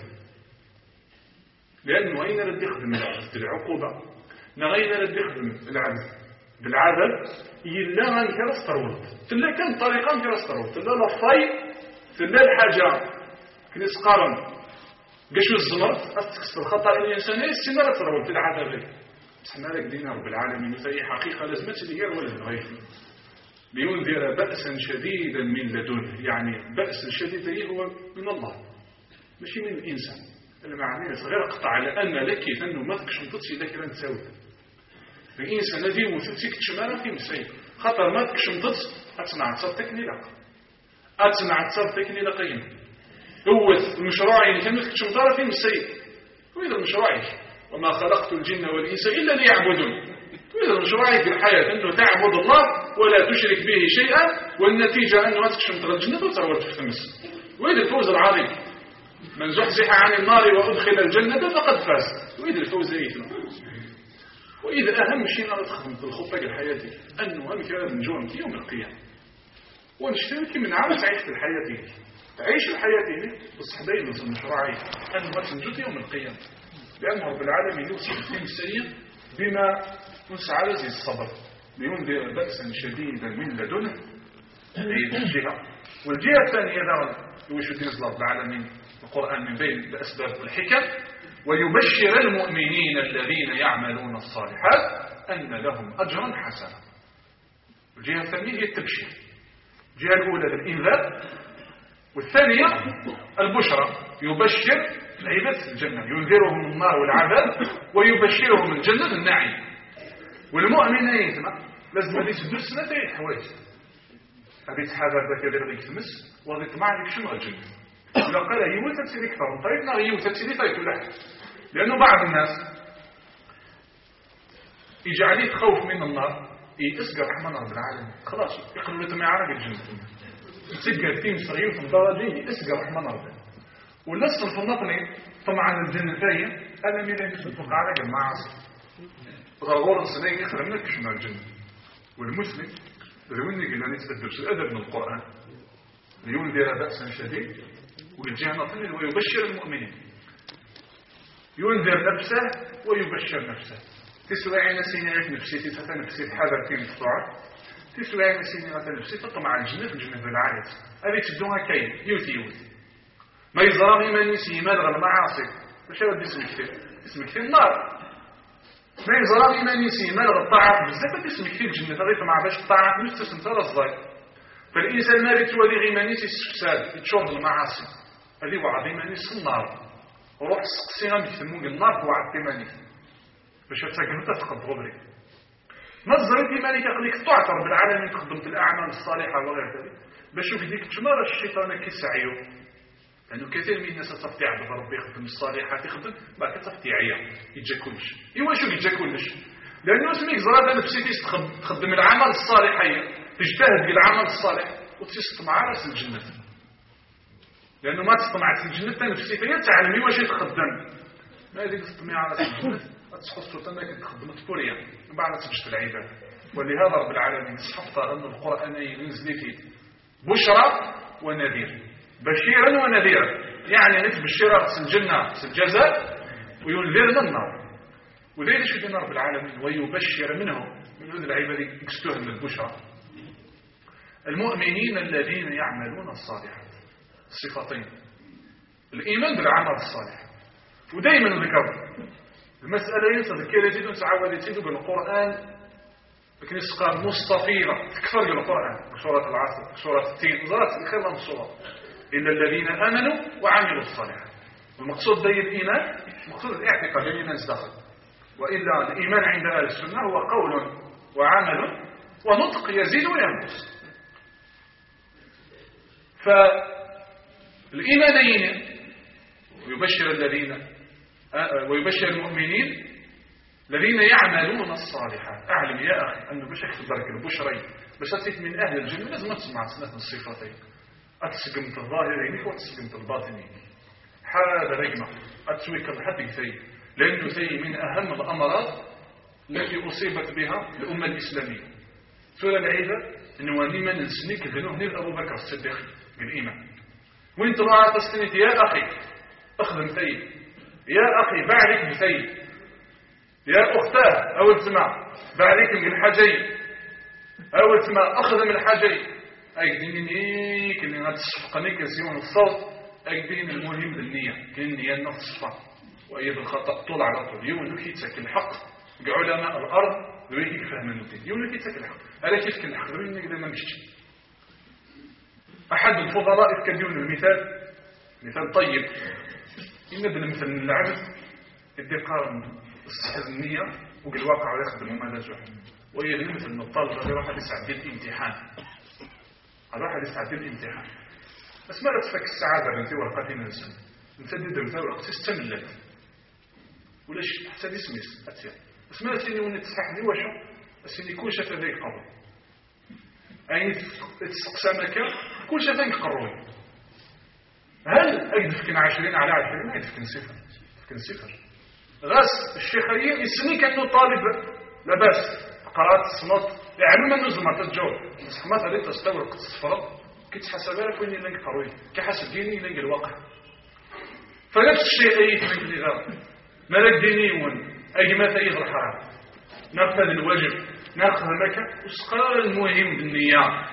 لأنه أين رد يخدم العبد العقوبة نغين رد يخدم العبد بالعذاب يلا أنك رسترولط تلا كان طريقة أنك رسترولط تلا لفاي تلا الحاجة كنيس قارن قشو الزمرت أستكسر الخطأ الإنسان السنة ترول في العذاب سحنا لك دينا رب العالمين وفي حقيقة لازمت لي ولا الغيث لينذر بأسا شديدا من لدنه يعني بأس شديد هو من الله ماشي من الإنسان المعنى غير قطع على أن لك أنه ما تكش متطسي ذاك راه تساوي الإنسان الذي وثبتك تشمالا في مسيب خطر ما تكش متطس أتصنع تصرتك نلاق أتصنع تصرتك نلاقين هو المشروعين كانوا تكشمطارة في مسيب وإذا المشروعي وما خلقت الجن والإنس إلا ليعبدون وإذا المشروعي في الحياة أنه تعبد الله ولا تشرك به شيئا والنتيجة أنه تكشمطار الجنة وتروت في التمس وإذا الفوز العظيم من زحزح عن النار وأدخل الجنة فقد فاز وإذا الفوز إثنى وإذا أهم شيء أنا تخدم في الخطة الحياتية أنه هم كان نجوم في يوم القيامة ونشترك من عمل تعيش في الحياة دي تعيش الحياة دي بالصحبين من المشروعي أنه ما تنجد يوم القيامة لأن رب العالمين يوصف في السرية بما نسعى لزي الصبر لينذر بأسا شديدا من لدنه هذه الجهة والجهة الثانية يوشد نزل رب العالمين القرآن من بين الأسباب والحكم ويبشر المؤمنين الذين يعملون الصالحات أن لهم أجرا حسنا. الجهة الثانية هي التبشير. الجهة الأولى بالإنذار والثانية البشرى يبشر العباد الجنة ينذرهم النار والعذاب ويبشرهم الجنة النعيم. والمؤمن يسمع لازم هذه تدور سنتين حوايج هذه تحاذر ذاك اللي غادي يتمس وغادي يطمع لك شنو الجنة إلا قال يوثد سيدي كثر من طريقنا يوثد سيدي طريق كل حاجة لأنه بعض الناس يجي عليه خوف من النار يتسقى رحمن رب العالمين خلاص يقرر يطمع على الجنة تسقى تيم صغير في الدرجة يتسقى رحمن رب والناس في النطني طمعا الجنة ثانية أنا ميلا يتفق على المعاصي غرغور السنين يخرج منك شنو الجنة والمسلم لو انك اذا نتدرس الادب من القرآن لينذر بأسا شديد والجهة نطلل ويبشر المؤمنين ينذر نفسه ويبشر نفسه تسوى عين سينات نفسي تسوى نفسي حذر في الطاعة تسوى عين سينات نفسي تطمع الجنة في الجنة بالعالم هذه تدوها كاين يوثي ما يزرى من يسي مالغ المعاصي مش هذا اسم كثير النار ما يزرى من يسي مالغ الطاعة بزاف اسم كثير الجنة هذه مع باش الطاعة مستسم ترى الصغير فالإنسان ما يتولي غيمانيس السفساد يتشوف المعاصي هذه وعظيمانيس النار وروح السقسيها مثل النار وعد تمانيس باش تقدر تقد غبري نظر الإيماني كيخليك تعطى رب العالمين تخدمت الأعمال الصالحة وغير ذلك باش شوف ديك التجمرة الشيطان كيسعيو لأنه كثير من الناس تصفي عبد ربي يخدم الصالحات يخدم بعد كتصفي عيا يتجا كلش إيوا شو يتجا كلش لأنه اسمك زرادة نفسيتي تخدم العمل الصالح تجتهد بالعمل الصالح وتستمع راس الجنة لأنه ما تستمع راس الجنة نفسيتي تعلمي واش تخدم ما هذيك تستمع راس الجنة تخصو تنك تخدم تبوريا من بعد تجد العباد ولهذا رب العالمين صفط أن القرآن ينزل فيه بشرى ونذير بشيرا ونذيرا يعني نتبشر راس الجنة راس الجزاء وينذر من النار وذلك شو دينا رب العالمين ويبشر منهم من هذه العباد يكستوهم البشرى المؤمنين الذين يعملون الصالحات الصفتين الإيمان بالعمل الصالح ودائما ذكر المسألة يتذكر يزيد وتعود يزيد بالقرآن لكن يسقى مستطيلة تكفر بالقرآن سورة العصر سورة التين زرات الخير لهم الصورة إلا الذين آمنوا وعملوا الصالحات المقصود بي الإيمان مقصود الاعتقاد الإيمان داخل وإلا الإيمان عند أهل السنة هو قول وعمل ونطق يزيد وينقص فالإيمانين ويبشر المؤمنين الذين يعملون الصالحات أعلم يا أخي أنه باش يخبرك البشرين باش تصير من أهل الجنة لازم تسمع سنة الصفتين أتسقمت الظاهرين وأتسقمت الباطنين هذا رقمة أتسويك الحد يثي لأنه ثي من أهم الأمراض التي أصيبت بها الأمة الإسلامية سورة العيدة أنه ونما نسنيك ذنوه أبو بكر الصديق بالإيمان وانت رأى تستنيت يا أخي أخذ ثي يا أخي بعدك بثي يا أختاه أول سماع بعدك من الحاجي أول سماع أخذ من الحاجي أقديني كني غتصفقني كنسيون الصوت أقدين المهم بالنية كن النية النصفة وأيضا الخطأ طول على طول يوم اللي كيتسك الحق علماء الأرض ذويك يفهمون الدين يوم اللي كيتسك الحق ألا كيف كن الحق ذويك نقدر ما نمشي أحد الفضلاء يتكلمون المثال مثال طيب ينبدأ مثل من العبد يدي قارن الصحة النية وقال الواقع ويخدم وما لا جوع وهي مثل من الطالب اللي راح يسعد الامتحان راح يسعد الامتحان بس ما تفك السعادة انت ورقتين الانسان انت دير انت ورقتي استملت ولاش حتى ديسميس اتيا بس ما سيني وني تصحح لي واشو سيني كل شيء ذي قبل اين تسقسمك كل شيء ذي قروي هل أقدفكن 20 على 20 ما يدفكن صفر غاس الشيخيين يسمي كأنه طالب لباس قرأت الصمت يعلم أنه زمرت الجو الصمت هذه تستورق الصفرة كي تحسب لك وين يلنك قروي كحسب ديني يلنك الواقع فنفس الشيء أي يتمنك لغا ملك ديني ون أي ما تأيض الحرام نفذ الواجب ناخذ مكة وسقال المهم بالنية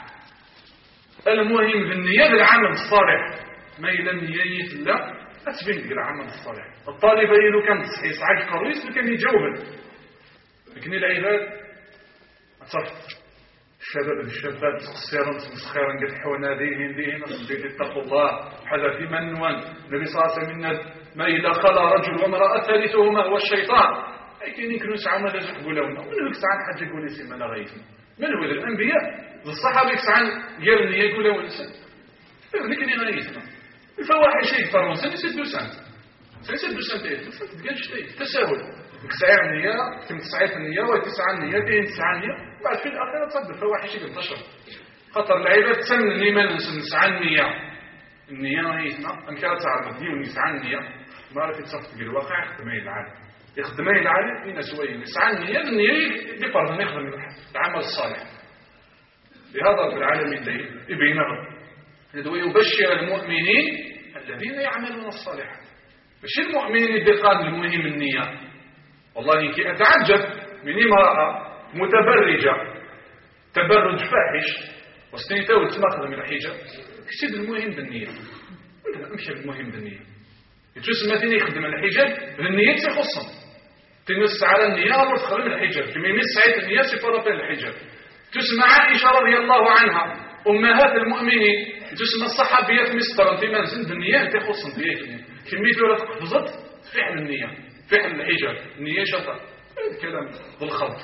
المهم بالنية بالعمل الصالح ما إلى النية لا أتبين العمل الصالح الطالب إذا كان تصحيح عاج قرويس كان يجاوب لكن العباد أتصرف الشباب تقصيرا مسخيرا قد حونا ديهن صديق اتقوا الله حذا في منوان النبي صلى الله عليه وسلم ما إذا خلى رجل وامرأة ثالثهما هو الشيطان أي كان يكون سعى ماذا تقولون من هو سعى حاجة يقول يسمى لا غيثم من هو الأنبياء الصحابة سعى قال لي يقول له لسان لكن غيثم الفواحش يكثرون سنسد دوسان تقالش تساهل تسعى النية كم تسعى النية وتسعى النية دين تسعى النية بعد في الآخرة تصدر الفواحش ينتشر خطر العباد تسمن الإيمان نسعى النية هي اسمها أنكار تعرف الدين ونسعى النية ما عرف يتصفت بالواقع يخدمين العالم يخدمين العالم إن سويه نسعى النية دي فرضا يخدم العمل الصالح لهذا رب العالمين يبينه ويبشر المؤمنين الذين يعملون الصالحات بشر المؤمنين الدقان المهم النية والله إنك أتعجب من امرأة متبرجة تبرج فاحش واستنتاول تماخذ من الحجاب كسيد المهم بالنية مش المهم بالنية يتوسم مثلا يخدم الحجاب بالنية تخصم تنص على النية وتخرج من الحجاب كما يمس عيد النية سفرة الحجاب تسمع عائشة رضي الله عنها أمهات المؤمنين تسمى الصحابيات مسطرا في منزل بالنية تخصم بيها كمية ولا تقفزت فعل النية في حل الحجاب النية شطر الكلام بالخلط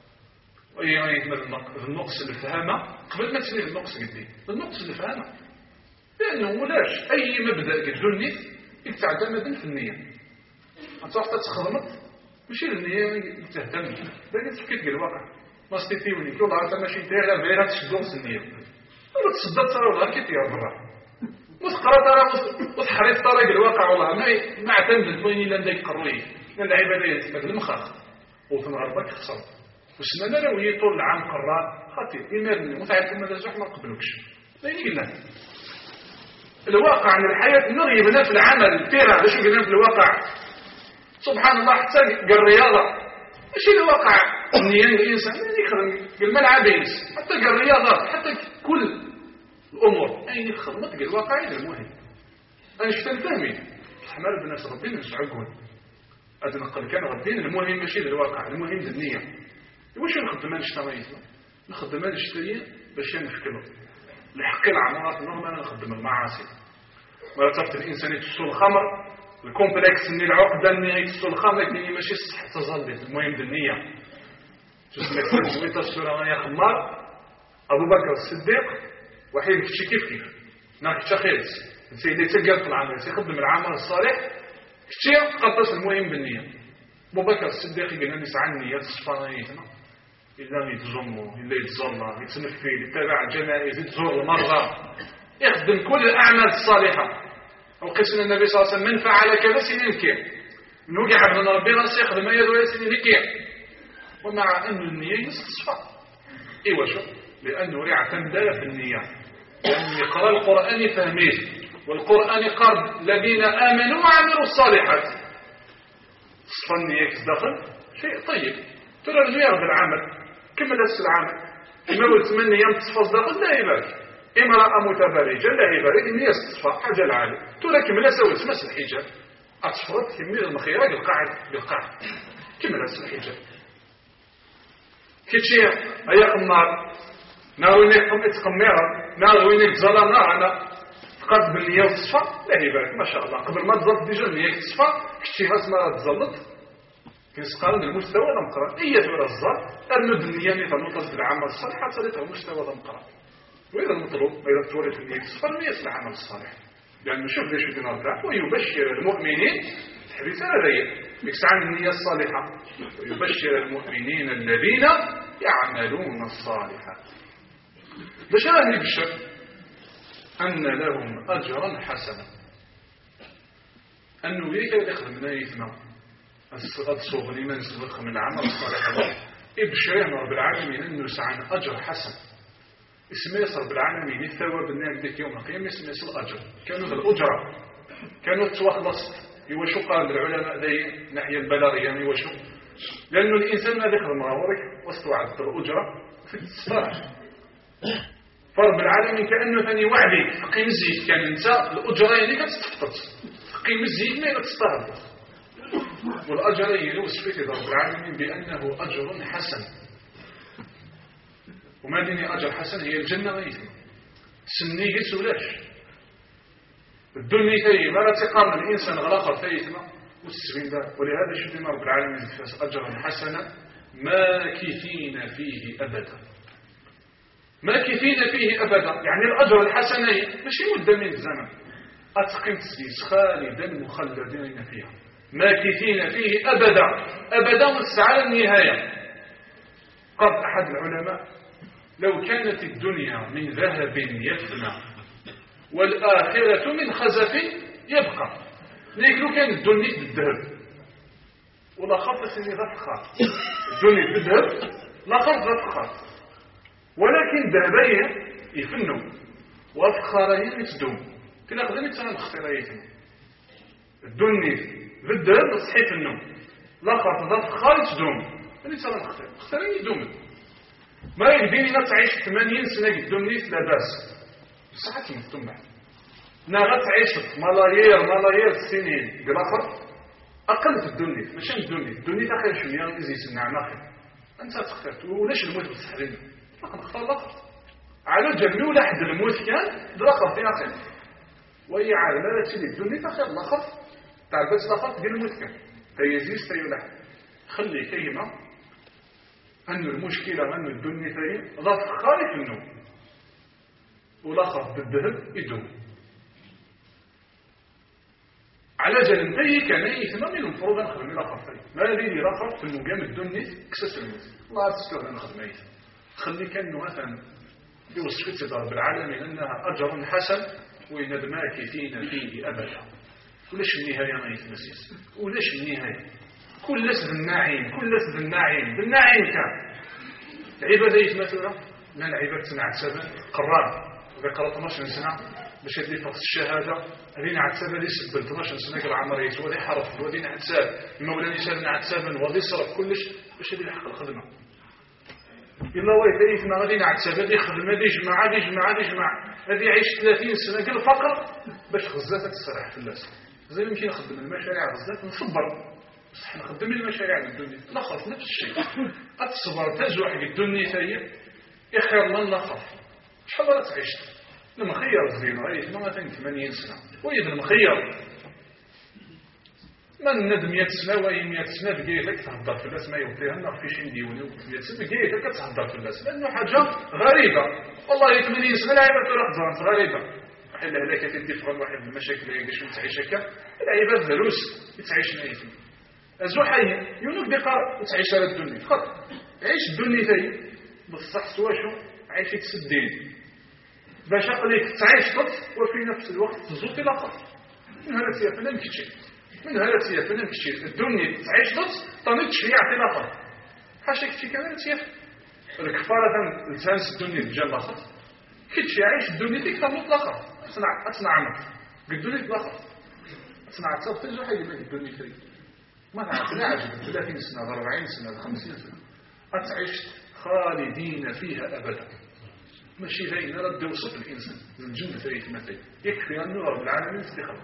وهي النقص الفهامة قبل ما تسمي النقص قدي النقص الفهامة لأنه ولاش أي مبدأ قدوني يتعتمد في النية أتصحت تخدمت ماشي النية تهتم لكن تفكيت الواقع ما استيتيوني كل عارفة ماشي تاهلا غيرها تشدوغ النية ولا تصدت ترى ولا كي تيار برا مسقرة ترى وتحريت طريق الواقع والله ما اعتمد وين إلا نديك قروي لأن العبادة يتفاد المخاخ وتنغربك خسر وسنانا لو هي طول العام قراء خاطئ إيمان متعرف ماذا زح ما قبلوكش لا يقول الواقع عن الحياة نغيبنا في العمل تيرا ليش قلنا في الواقع سبحان الله حتى قال الرياضة ماشي الواقع النية الإنسان يخدم بالملعب حتى قال الرياضة حتى كل الأمور أين خدمت قال الواقع هذا المهم أنا شفت الفهمي حمال بناس ربنا نسعقون هذا نقل كان ربنا المهم ماشي الواقع المهم النية واش نخدمان اشتريتنا نخدمان اشتريه باش نفكروا الحق العمارات نورمال انا نخدم المعاصي مرتبط الانسان يتسو الخمر الكومبلكس من العقده اني يتسو الخمر اللي ماشي صح تظل المهم النيه تسمى كويت الصوره يا خمار ابو بكر الصديق وحيد كيف ناك تشخيص سيدي تلقى في العمل يخدم العمل الصالح كثير قطس المهم بالنيه ابو بكر الصديق قال لنا نسعى النيه الصفانيه إلا يتزموا إلا يتزلى يتنفل يتابع الجنائز يتزور المرضى يخدم كل الأعمال الصالحة وقسم النبي صلى الله عليه وسلم من فعل كذا سنين كير من وقع ابن ربنا سيخدم ما يدوي سنين كير ومع أن النية يستصفى إيوه شو لأنه يعتمد في النية لأنه يقرأ القرآن فهميه والقرآن قال الذين آمنوا وعملوا الصالحات صفى النية كدخل شيء طيب ترى رجوع بالعمل كمل هذا العمل إما وتمنى يوم تصفى داخل لا يبالي امرأة متبرجة لا يبالي إني يستصفى حاجة العالم ترى كمل سويت مس الحجاب أتصفرت كمل المخيرة بالقاعد كمل هذا الحجاب كتشير هيا قمار ناوينك تقميرا ناوينك تزالا نارنا فقط بالنية وتصفى لا يبالي ما شاء الله قبل ما تزلط ديجا النية تصفى كتشير اسمها تزلط كنسقارن المستوى المقرأ إيا تورا الزار أرنو دنياني فالمطلب بالعمل الصالح حتى المستوى المقرأ وإذا المطلوب إذا توري في النية فالنية العمل الصالح لأنه شوف ليش بدنا نرجع ويبشر المؤمنين حديث هذا يكسعن النية الصالحة ويبشر المؤمنين الذين يعملون الصالحات باش هذا يبشر أن لهم أجرا حسنا أنه يريد يخدم نايتنا الصغد صغني من سبق من العمل الصالح ابشرين رب العالمين أنه يسعن أجر حسن اسمه رب العالمين الثواب النار ديك يوم القيامة اسمه الأجر كانوا الأجرة كانوا تواخلص يوشو قال العلماء ذي ناحية البلاغية يوشو لأنه الإنسان ما ذكر مراورك واستوعد الأجرة في الصلاح فرب العالمين كأنه ثاني وعدي قيم الزيت كان انت الأجرة يعني كتستفطت قيم الزيت ما تستهبط والأجر يوصف رب العالمين بأنه أجر حسن وما ديني أجر حسن هي الجنة غيثم سني قسولاش الدنيا ثيب لا تقارن الإنسان غلقة ثيثمة والسبيل ده ولهذا شدنا رب العالمين أجرا حسنا ماكثين فيه أبدا ماكثين فيه أبدا يعني الأجر الحسن ماشي مدة من الزمن أتقم تسليس خالدا مخلدين فيها ماكثين فيه أبدا أبدا والسعادة النهاية قال أحد العلماء لو كانت الدنيا من ذهب يفنى والآخرة من خزف يبقى لكن لو كانت الدنيا بالذهب ولا خفت أني ذفخات الدنيا بالذهب لا خفت ذفخات ولكن ذهبين يفنوا وأفخارين يتدوم كلا قدمت سنة الاخترايتين الدنيا بالذهب تصحيف النوم لا خفت ذفخار يتدوم اللي سنة الاخترايتين يدوم ما يبيني تعيش 80 سنة قدامني لا باس صحتي مفتومة نغا تعيش ملايير السنين بالاخر اقل في الدنيا ماشي الدنيا تاخير شويه يزي سنة ناخذ انت تختار ولاش الموت بالسحرين نختار الاخر على جنبي ولا حد الموت كان بالاخر في اخر وهي عالمه تشدي الدنيا تاخير الاخر تعبت الاخر ديال الموت كان تيزيز تيولع خلي كيما أن المشكلة أن الدنيا تي ضاف خالف النوم ولا خاف بالذهب يدوم على جلنتي كان يتم من المفروض نخدم لا خاف ما لي رخص في المقام الدنيا كسس الموت الله تستر نخدم خلي كانه مثلا يوصف تدار بالعالم أنها أجر حسن وإن ماكثين فيه أبدا ولاش النهاية ما يتمسيس ولاش النهاية كل اسم النعيم كل اسم النعيم بالنعيم كان العبادة يتمثلها لا العبادة سنة سبب قرار ذكر 12 سنة باش يدي فقط الشهادة هذين عتسابة اللي سبل 12 سنة قبل عمر يسوى ودي حرف ودي عتساب المولاني سالنا عتسابا ودي صرف كلش باش يدي حق الخدمة إلا ويثيث ما غادي نعتساب هذه خدمة هذه جماعة هذه يعيش 30 سنة قل فقر باش غزات تستريح في الناس زي يمكن نخدم المشاريع غزات نصبر بصح نخدم المشاريع الدنيا لا خاف نفس الشيء أتصبر تزوح الدنيا ثانية يخير الله لا خاف شحال راه تعيش المخير الزين رأيت ما 80 سنة وإذا المخير من ند 100 سنة وأي 100 سنة بقيتك تهدر في الناس ما يوطيها النار في شي نديوني 100 سنة بقيتك تهدر في الناس لأنه حاجة غريبة والله 80 سنة العباد ترى غريبة واحد الهلاكة تدفع واحد المشاكل يقاش تعيش هكا العباد دروس يتعيش نايتين الزحية يونك بقى تعيش على الدنيا فقط عيش الدنيا ثاني بصح سواشو عايش تسدين باش أقليك تعيش طط وفي نفس الوقت تزوط إلى خط من هذا السيافة لم كتشي الدنيا تعيش طط طنيت شريعة إلى خط حاشا كتشي كمان السيافة الكفارة لسانس الدنيا بجال خط كتشي عيش الدنيا ديك تموت لخط أتصنع عمل الدنيا لخط أتصنع تصاب تنجو حي لما الدنيا تريد ما تعرف لا عجب 30 سنة 40 سنة 50 سنة أتعيش خالدين فيها أبدا ماشي زي نرد وصف الإنسان من جنة ثلاث مثل يكفي أن رب العالمين استخدام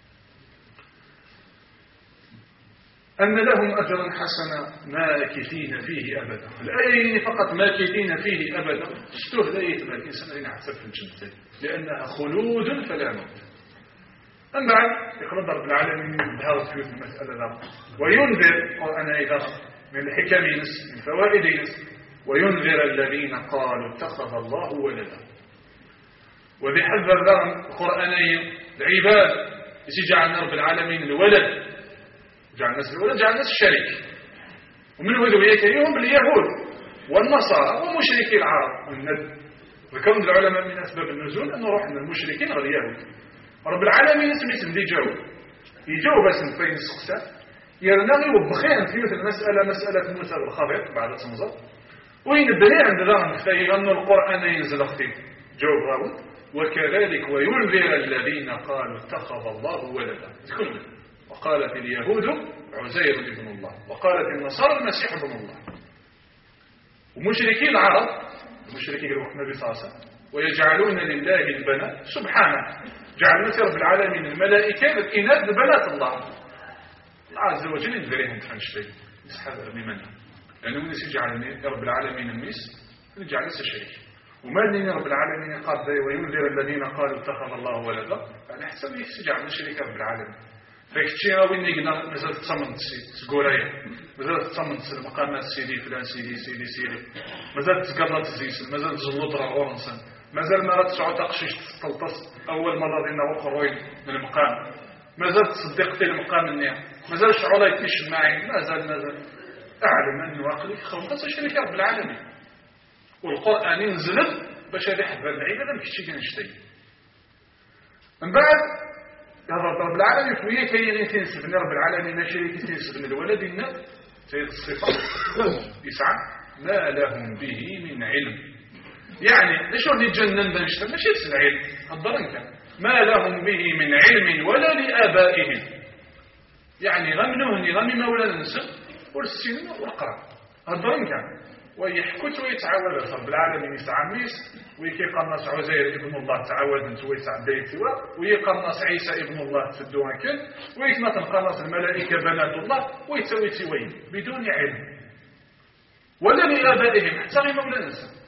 أن لهم أجرا حسنا ماكثين فيه أبدا الآيين فقط ماكثين فيه أبدا استهديت ما الإنسان أين عتب في الجنة لأنها خلود فلا موت أما بعد يقول رب العالمين بهذا في المسألة ذا وينذر وأنا إذا من الحكم من فوائد وينذر الذين قالوا اتخذ الله ولدا وبحذر لهم القرآنية العباد يجي جعلنا رب العالمين الولد جعل الناس الولد جعل الناس الشريك ومن وذريتهم باليهود والنصارى ومشركي العرب والند ذكرنا العلماء من أسباب النزول أنه روح من المشركين غير اليهود رب العالمين اسم دي يجاوب اسم فين السقساء يرنغي وبخير في المسألة مسألة موسى الخضر بعد تنظر وين الدليل عند ذا مختير أن القرآن ينزل أختي جواب راود وكذلك وينذر الذين قالوا اتخذ الله ولدا كله وقالت اليهود عزير ابن الله وقالت النصارى المسيح ابن الله ومشركي العرب مشركي النبي صلى الله عليه وسلم ويجعلون لله البنات سبحانه جعلنا رب العالمين الملائكة الإناث بنات الله الله عز وجل ينذرهم تفنشتين يسحب بمنه لأنه من يجعل رب العالمين الناس يجعل ليس شريك وما لين رب العالمين قال وينذر الذين قالوا اتخذ الله ولدا يعني حسب يجعل شريك رب العالمين فكتشي وين يقدر مازال تصمم تقولايا مازال تصمم المقامات سيدي فلان سيدي مازال تقرر تزيس مازال تجلط راه اورنسن مازال ما تسعود تقشيش تلطس اول مره دينا اخرين من المقام مازال تصدقتي المقام النية مازال شعولا يتمش معي مازال اعلم انه عقلك خلقت شريك رب العالمين والقران ينزل باش يحب العباده ما كتشي كنشتي من بعد رب العالمين فويه كاين تنسبني رب العالمين شريك تنسبني الولد الناس سيد الصفات يسعى ما لهم به من علم يعني ليش اللي جنن بنشتر ماشي نفس العلم الضرن ما لهم به من علم ولا لآبائهم يعني غمنوني غمي مولا نسب والسن والقرى الضرن كان ويحكت ويتعود رب العالمين يتعميس ويقنص عزير ابن الله تعود انت ويتعدي سوا ويقنص عيسى ابن الله تدوها كل ويتنقنص الملائكه بنات الله ويتسوي سوين بدون علم ولا لآبائهم حتى غير مولا نسب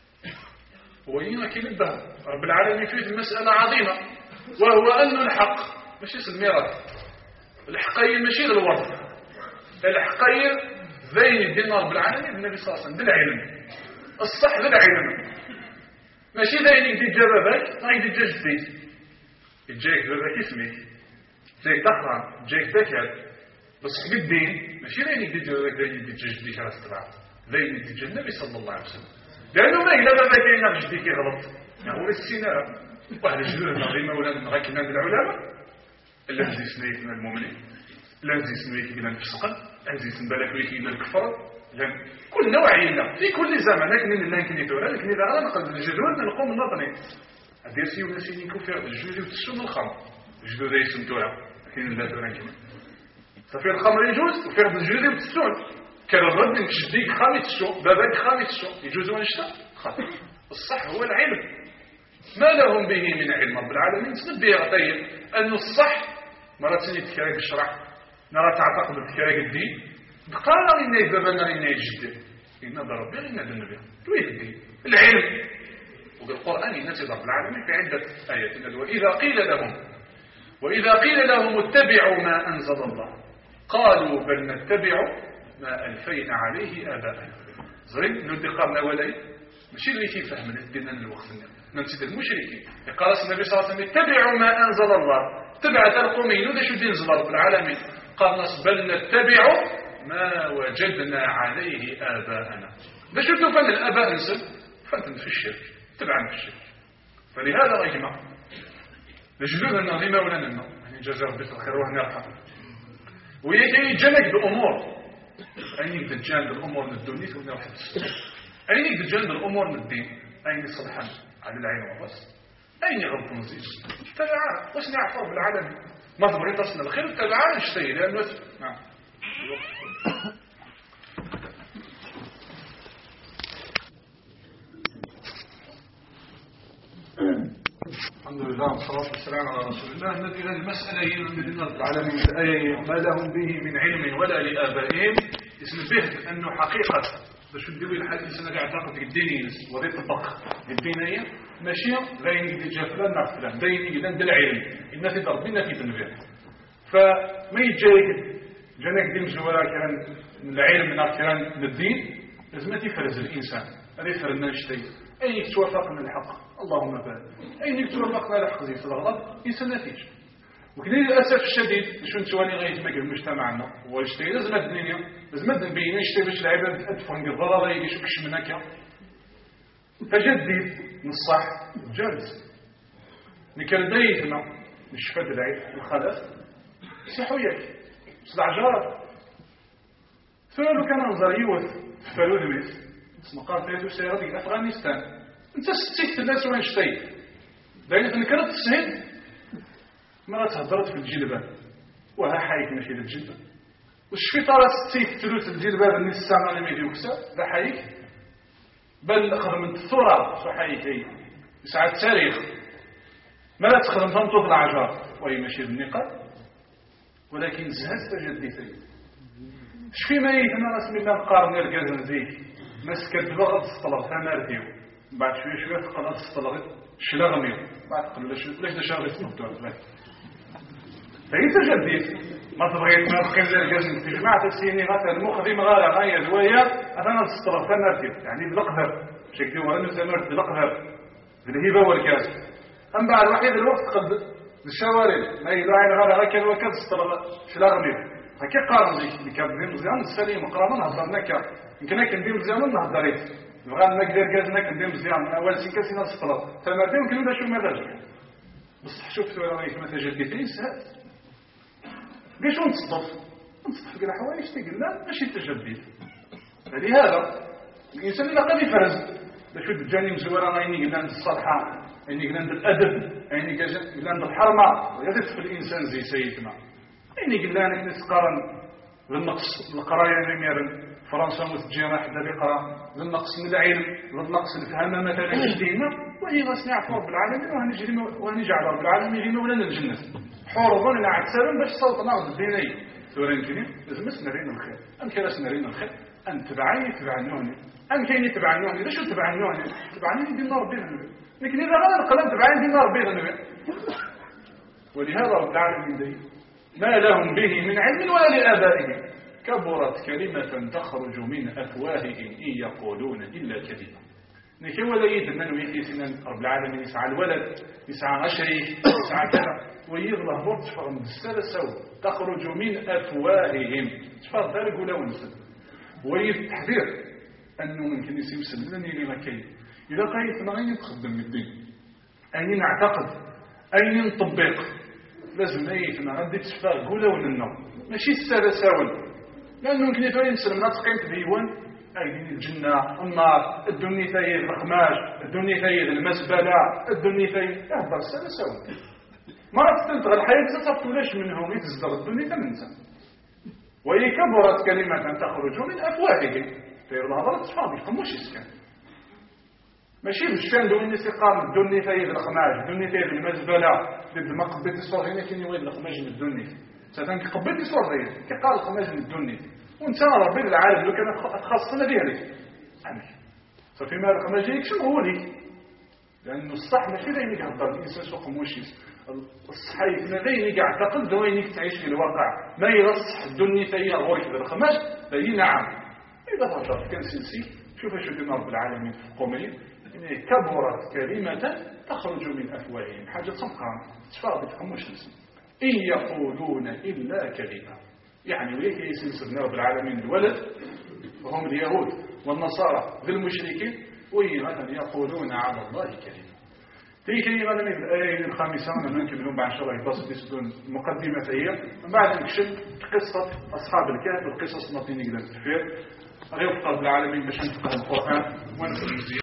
وين كينبه رب العالمين في المساله عظيمه وهو ان الحق ماشي الميراث الحق هي ماشي الورث الحقير زين الدين رب العالمين النبي صلى الله عليه وسلم بالعلم الصح بالعلم ماشي زين يدي جبابك غيدي جديد يجيك باباك اسمك جايك تقرا جايك ذكر بس بالدين ماشي زين يدي جبابك زين يدي جديك على السبعه زين يدي النبي صلى الله عليه وسلم لانه ما الا باباك كاين جديك يغلط هو السيناريو واحد الجدود العظيمه ولا نغاكنا العلماء الذي سميت من المؤمنين الذي سميت من الفسق الذي سنبالك ويكي من الكفر كل نوعينا في كل زمن لكن الله يمكن يدور لكن اذا انا نقلب الجدود نقوم نظني ادير سي ولا سي كفر الجدود والسم الخمر الجدود يسمتوها لكن لا دوران كما ففي الخمر يجوز وفي الجدود والسم كان الرد نشديك خامس السوق باباك خامس السوق يجوز ونشتا الصح هو العلم ما لهم به من علم رب العالمين سنبيه غطيب أنه الصح مرة تسني تكراك الشرع نرى تعتقد بتكراك الدين قال إنا يبابنا إنا يجدد إنا ضرب بها إنا دنبها تويه الدين العلم وبالقرآن الناس رب العالمين في عدة آيات وإذا قيل لهم اتبعوا ما أنزل الله قالوا بل نتبع ما ألفينا عليه آباءنا زين ندي قرن أولي ماشي اللي يفهم الدين الوقت نمسك المشركين قال النبي صلى الله عليه وسلم اتبعوا ما أنزل الله تبع تلقمين وده شو دين زبر العالمين قال بل نتبع ما وجدنا عليه آباءنا ده شو تفهم الآباء نسل فانتم في الشرك تبعا في الشرك فلهذا رجمة نجدوها النظيمة ولا نمنا يعني جزاء بيت الخير وهنا يرحم ويجي جنك بأمور أين يدجان بالأمور من الدنيا ولا واحد أين يدجان بالأمور من الدين أين صلحا على العين والرأس أين يغلط نزيل تبعا واش نعرفه بالعالم ما تبغي تصل الخير تبعا نشتي لأنه نعم الحمد لله والصلاة والسلام على رسول الله. الذي هذه المسألة هي من العالمين الآية ما لهم به من علم ولا لآبائهم اسم به أنه حقيقة باش نديروا الحديث أنا قاعد ناخذ الدينية وذي طبق الدينية ماشية غير يجي جافلان نعرف فلان داين جدا بالعلم إن في ضربنا في تنبيه فما يجي جنك دين جوارا كان العلم من كان من الدين لازم تفرز الإنسان هذا يفرزنا نشتي أي توافق من الحق اللهم بارك أي توافق من الحق زي الغلط إنسان نتيجة وكذا للأسف الشديد شو نتواني غاية مجال مجتمعنا هو يشتي لازم الدنيا لازم الدنيا يشتي باش العباد أدفن قضرة يشوف كش منك فجدد نصح جالس نكال بيتنا نشفد العيد الخلاف يسيحوا ياك صدع جارة فلو كان نظر يوث فلو دويث اسمه قال فيدو سيارة في أفغانستان انت ستيك الناس وين شتي لأن نكرت السهد مرة تهدرت في الجلبة وها حايك ماشي للجلبة وش طارة ستيك تلوث الجلبة النسان على ميديو كسا ذا حايك بل أخذ من الثورة صحيح هي ساعة تاريخ ما لا تخدم تنطب العجار وهي ماشي بالنقاط ولكن زهزت جديتي شفي ما يتنا رسمي الله قارن الجزن زيك مسكت بغض الصلاة ثمارتيو بعد شوية تقلت الصلاة شلغميو بعد تقول ليش ده شغل اسمه بتوع فهي تجديد ما تبغي ما تخلي الجزم في جماعة السيني غاتا المخذي مغالا غاية زوايا أثناء الصلاة ثمارتيو يعني بالأقذر شكلي وأنه ثمارت بالأقذر بالهبة والكاس أم بعد وحيد الوقت قد الشوارع ما يلاعين غالا غاكا وكاس الصلاة شلغميو هكي قارن زي كابدين مزيان السليم قرامن هضرناك يمكن هيك ندير مزيان نهضريت نبغى نقدر جازنا كندير مزيان اول شيء كاسينا الصلاه فمرتين يمكن نبدا شو مراجع بصح شوف ولا ما تجديتين سهل ليش نصطف كاع حوايج تقلنا ماشي تجديد لهذا الانسان اذا قد يفرز باش تجاني مزوره راني قلنا الصالحه يعني قلنا الادب يعني قلنا الحرمه ويدف في الانسان زي سيدنا يعني قلنا انك نتقارن بالنقص القرايه ميرن فرنسا متجمع حدا بقرا بالنقص من العلم بالنقص الفهم مثلا جدينا وهي غسنا عفو رب العالمين وهنجعل رب العالمين يجي مولانا الجنه حرضا لنا عتسابا باش صوتنا الديني تورنتني لازم نسنرين الخير ان كان سنرين الخير ان تبعنوني ان كاين تبعنوني ليش تبعنوني تبعني دين ربنا لكن اذا غير القلم تبعني دين ربنا ولهذا رب العالمين دي ما لهم به من علم ولا لآبائهم كبرت كلمة تخرج من أفواههم إن يقولون إلا كذبا. نكي ولا يدنا ويكي سنان رب العالمين يسعى الولد يسعى أشريك يسعى كذا ويغلى برد فغم السلسة تخرج من أفواههم تفضل ذلك ولا ونسل ويتحذير أنه ممكن يسلمني لما كي إذا قايتنا أين تخدم الدين أين نعتقد أين نطبق لازم أيتنا غادي تفاق ولا وننو ماشي السلسة لأنه ممكن يتوين سلمنا تقيمت بيوان أيدين الجنة النار الدنيا ثايد الخماج الدنيا ثايد المزبلة الدنيا ثايد يهبر السلسة مرة تنتغى الحياة تتطلش منهم يتزدر الدنيا تنسى وهي كبرت كلمة تخرج من أفواههم فير الهضرة تصفاد يقوموش يسكن ماشي بشكان دون الناس يقام الدنيا ثايد الخماج الدنيا ثايد المزبلة ضد ما قبيت الصور هنا كان يويد الخماج من الدنيا ساتنك قبيت الصور هنا كقال الخماج من الدنيا وانت ربي العالم لو كان خاصنا بها لك صافي ما الخماج يك شنو هو لك لأنه الصح ماشي دايما يهضر الإنسان سوق موشيس الصحيح ما دايما يعتقد دوينك تعيش في الواقع ما يرصح الدنيا تاهي غورك بالخماج فهي نعم إذا هضر كان سلسي شوف دينا رب العالمين في القومية كبرت كلمة تخرج من أفواههم حاجة تبقى تفاضل تقموش إن يقولون إلا كلمة يعني وليك يسلسل رب العالمين الولد وهم اليهود والنصارى ذي المشركين ومثلا يقولون على الله كلمة في كلمة من الآية الخامسة ممكن منهم بعد شرع يتصل بسدون مقدمة هي بعد نكشف قصة أصحاب الكهف والقصص التي نقدر نتفير غير رب العالمين باش نفقه القرآن ونفهم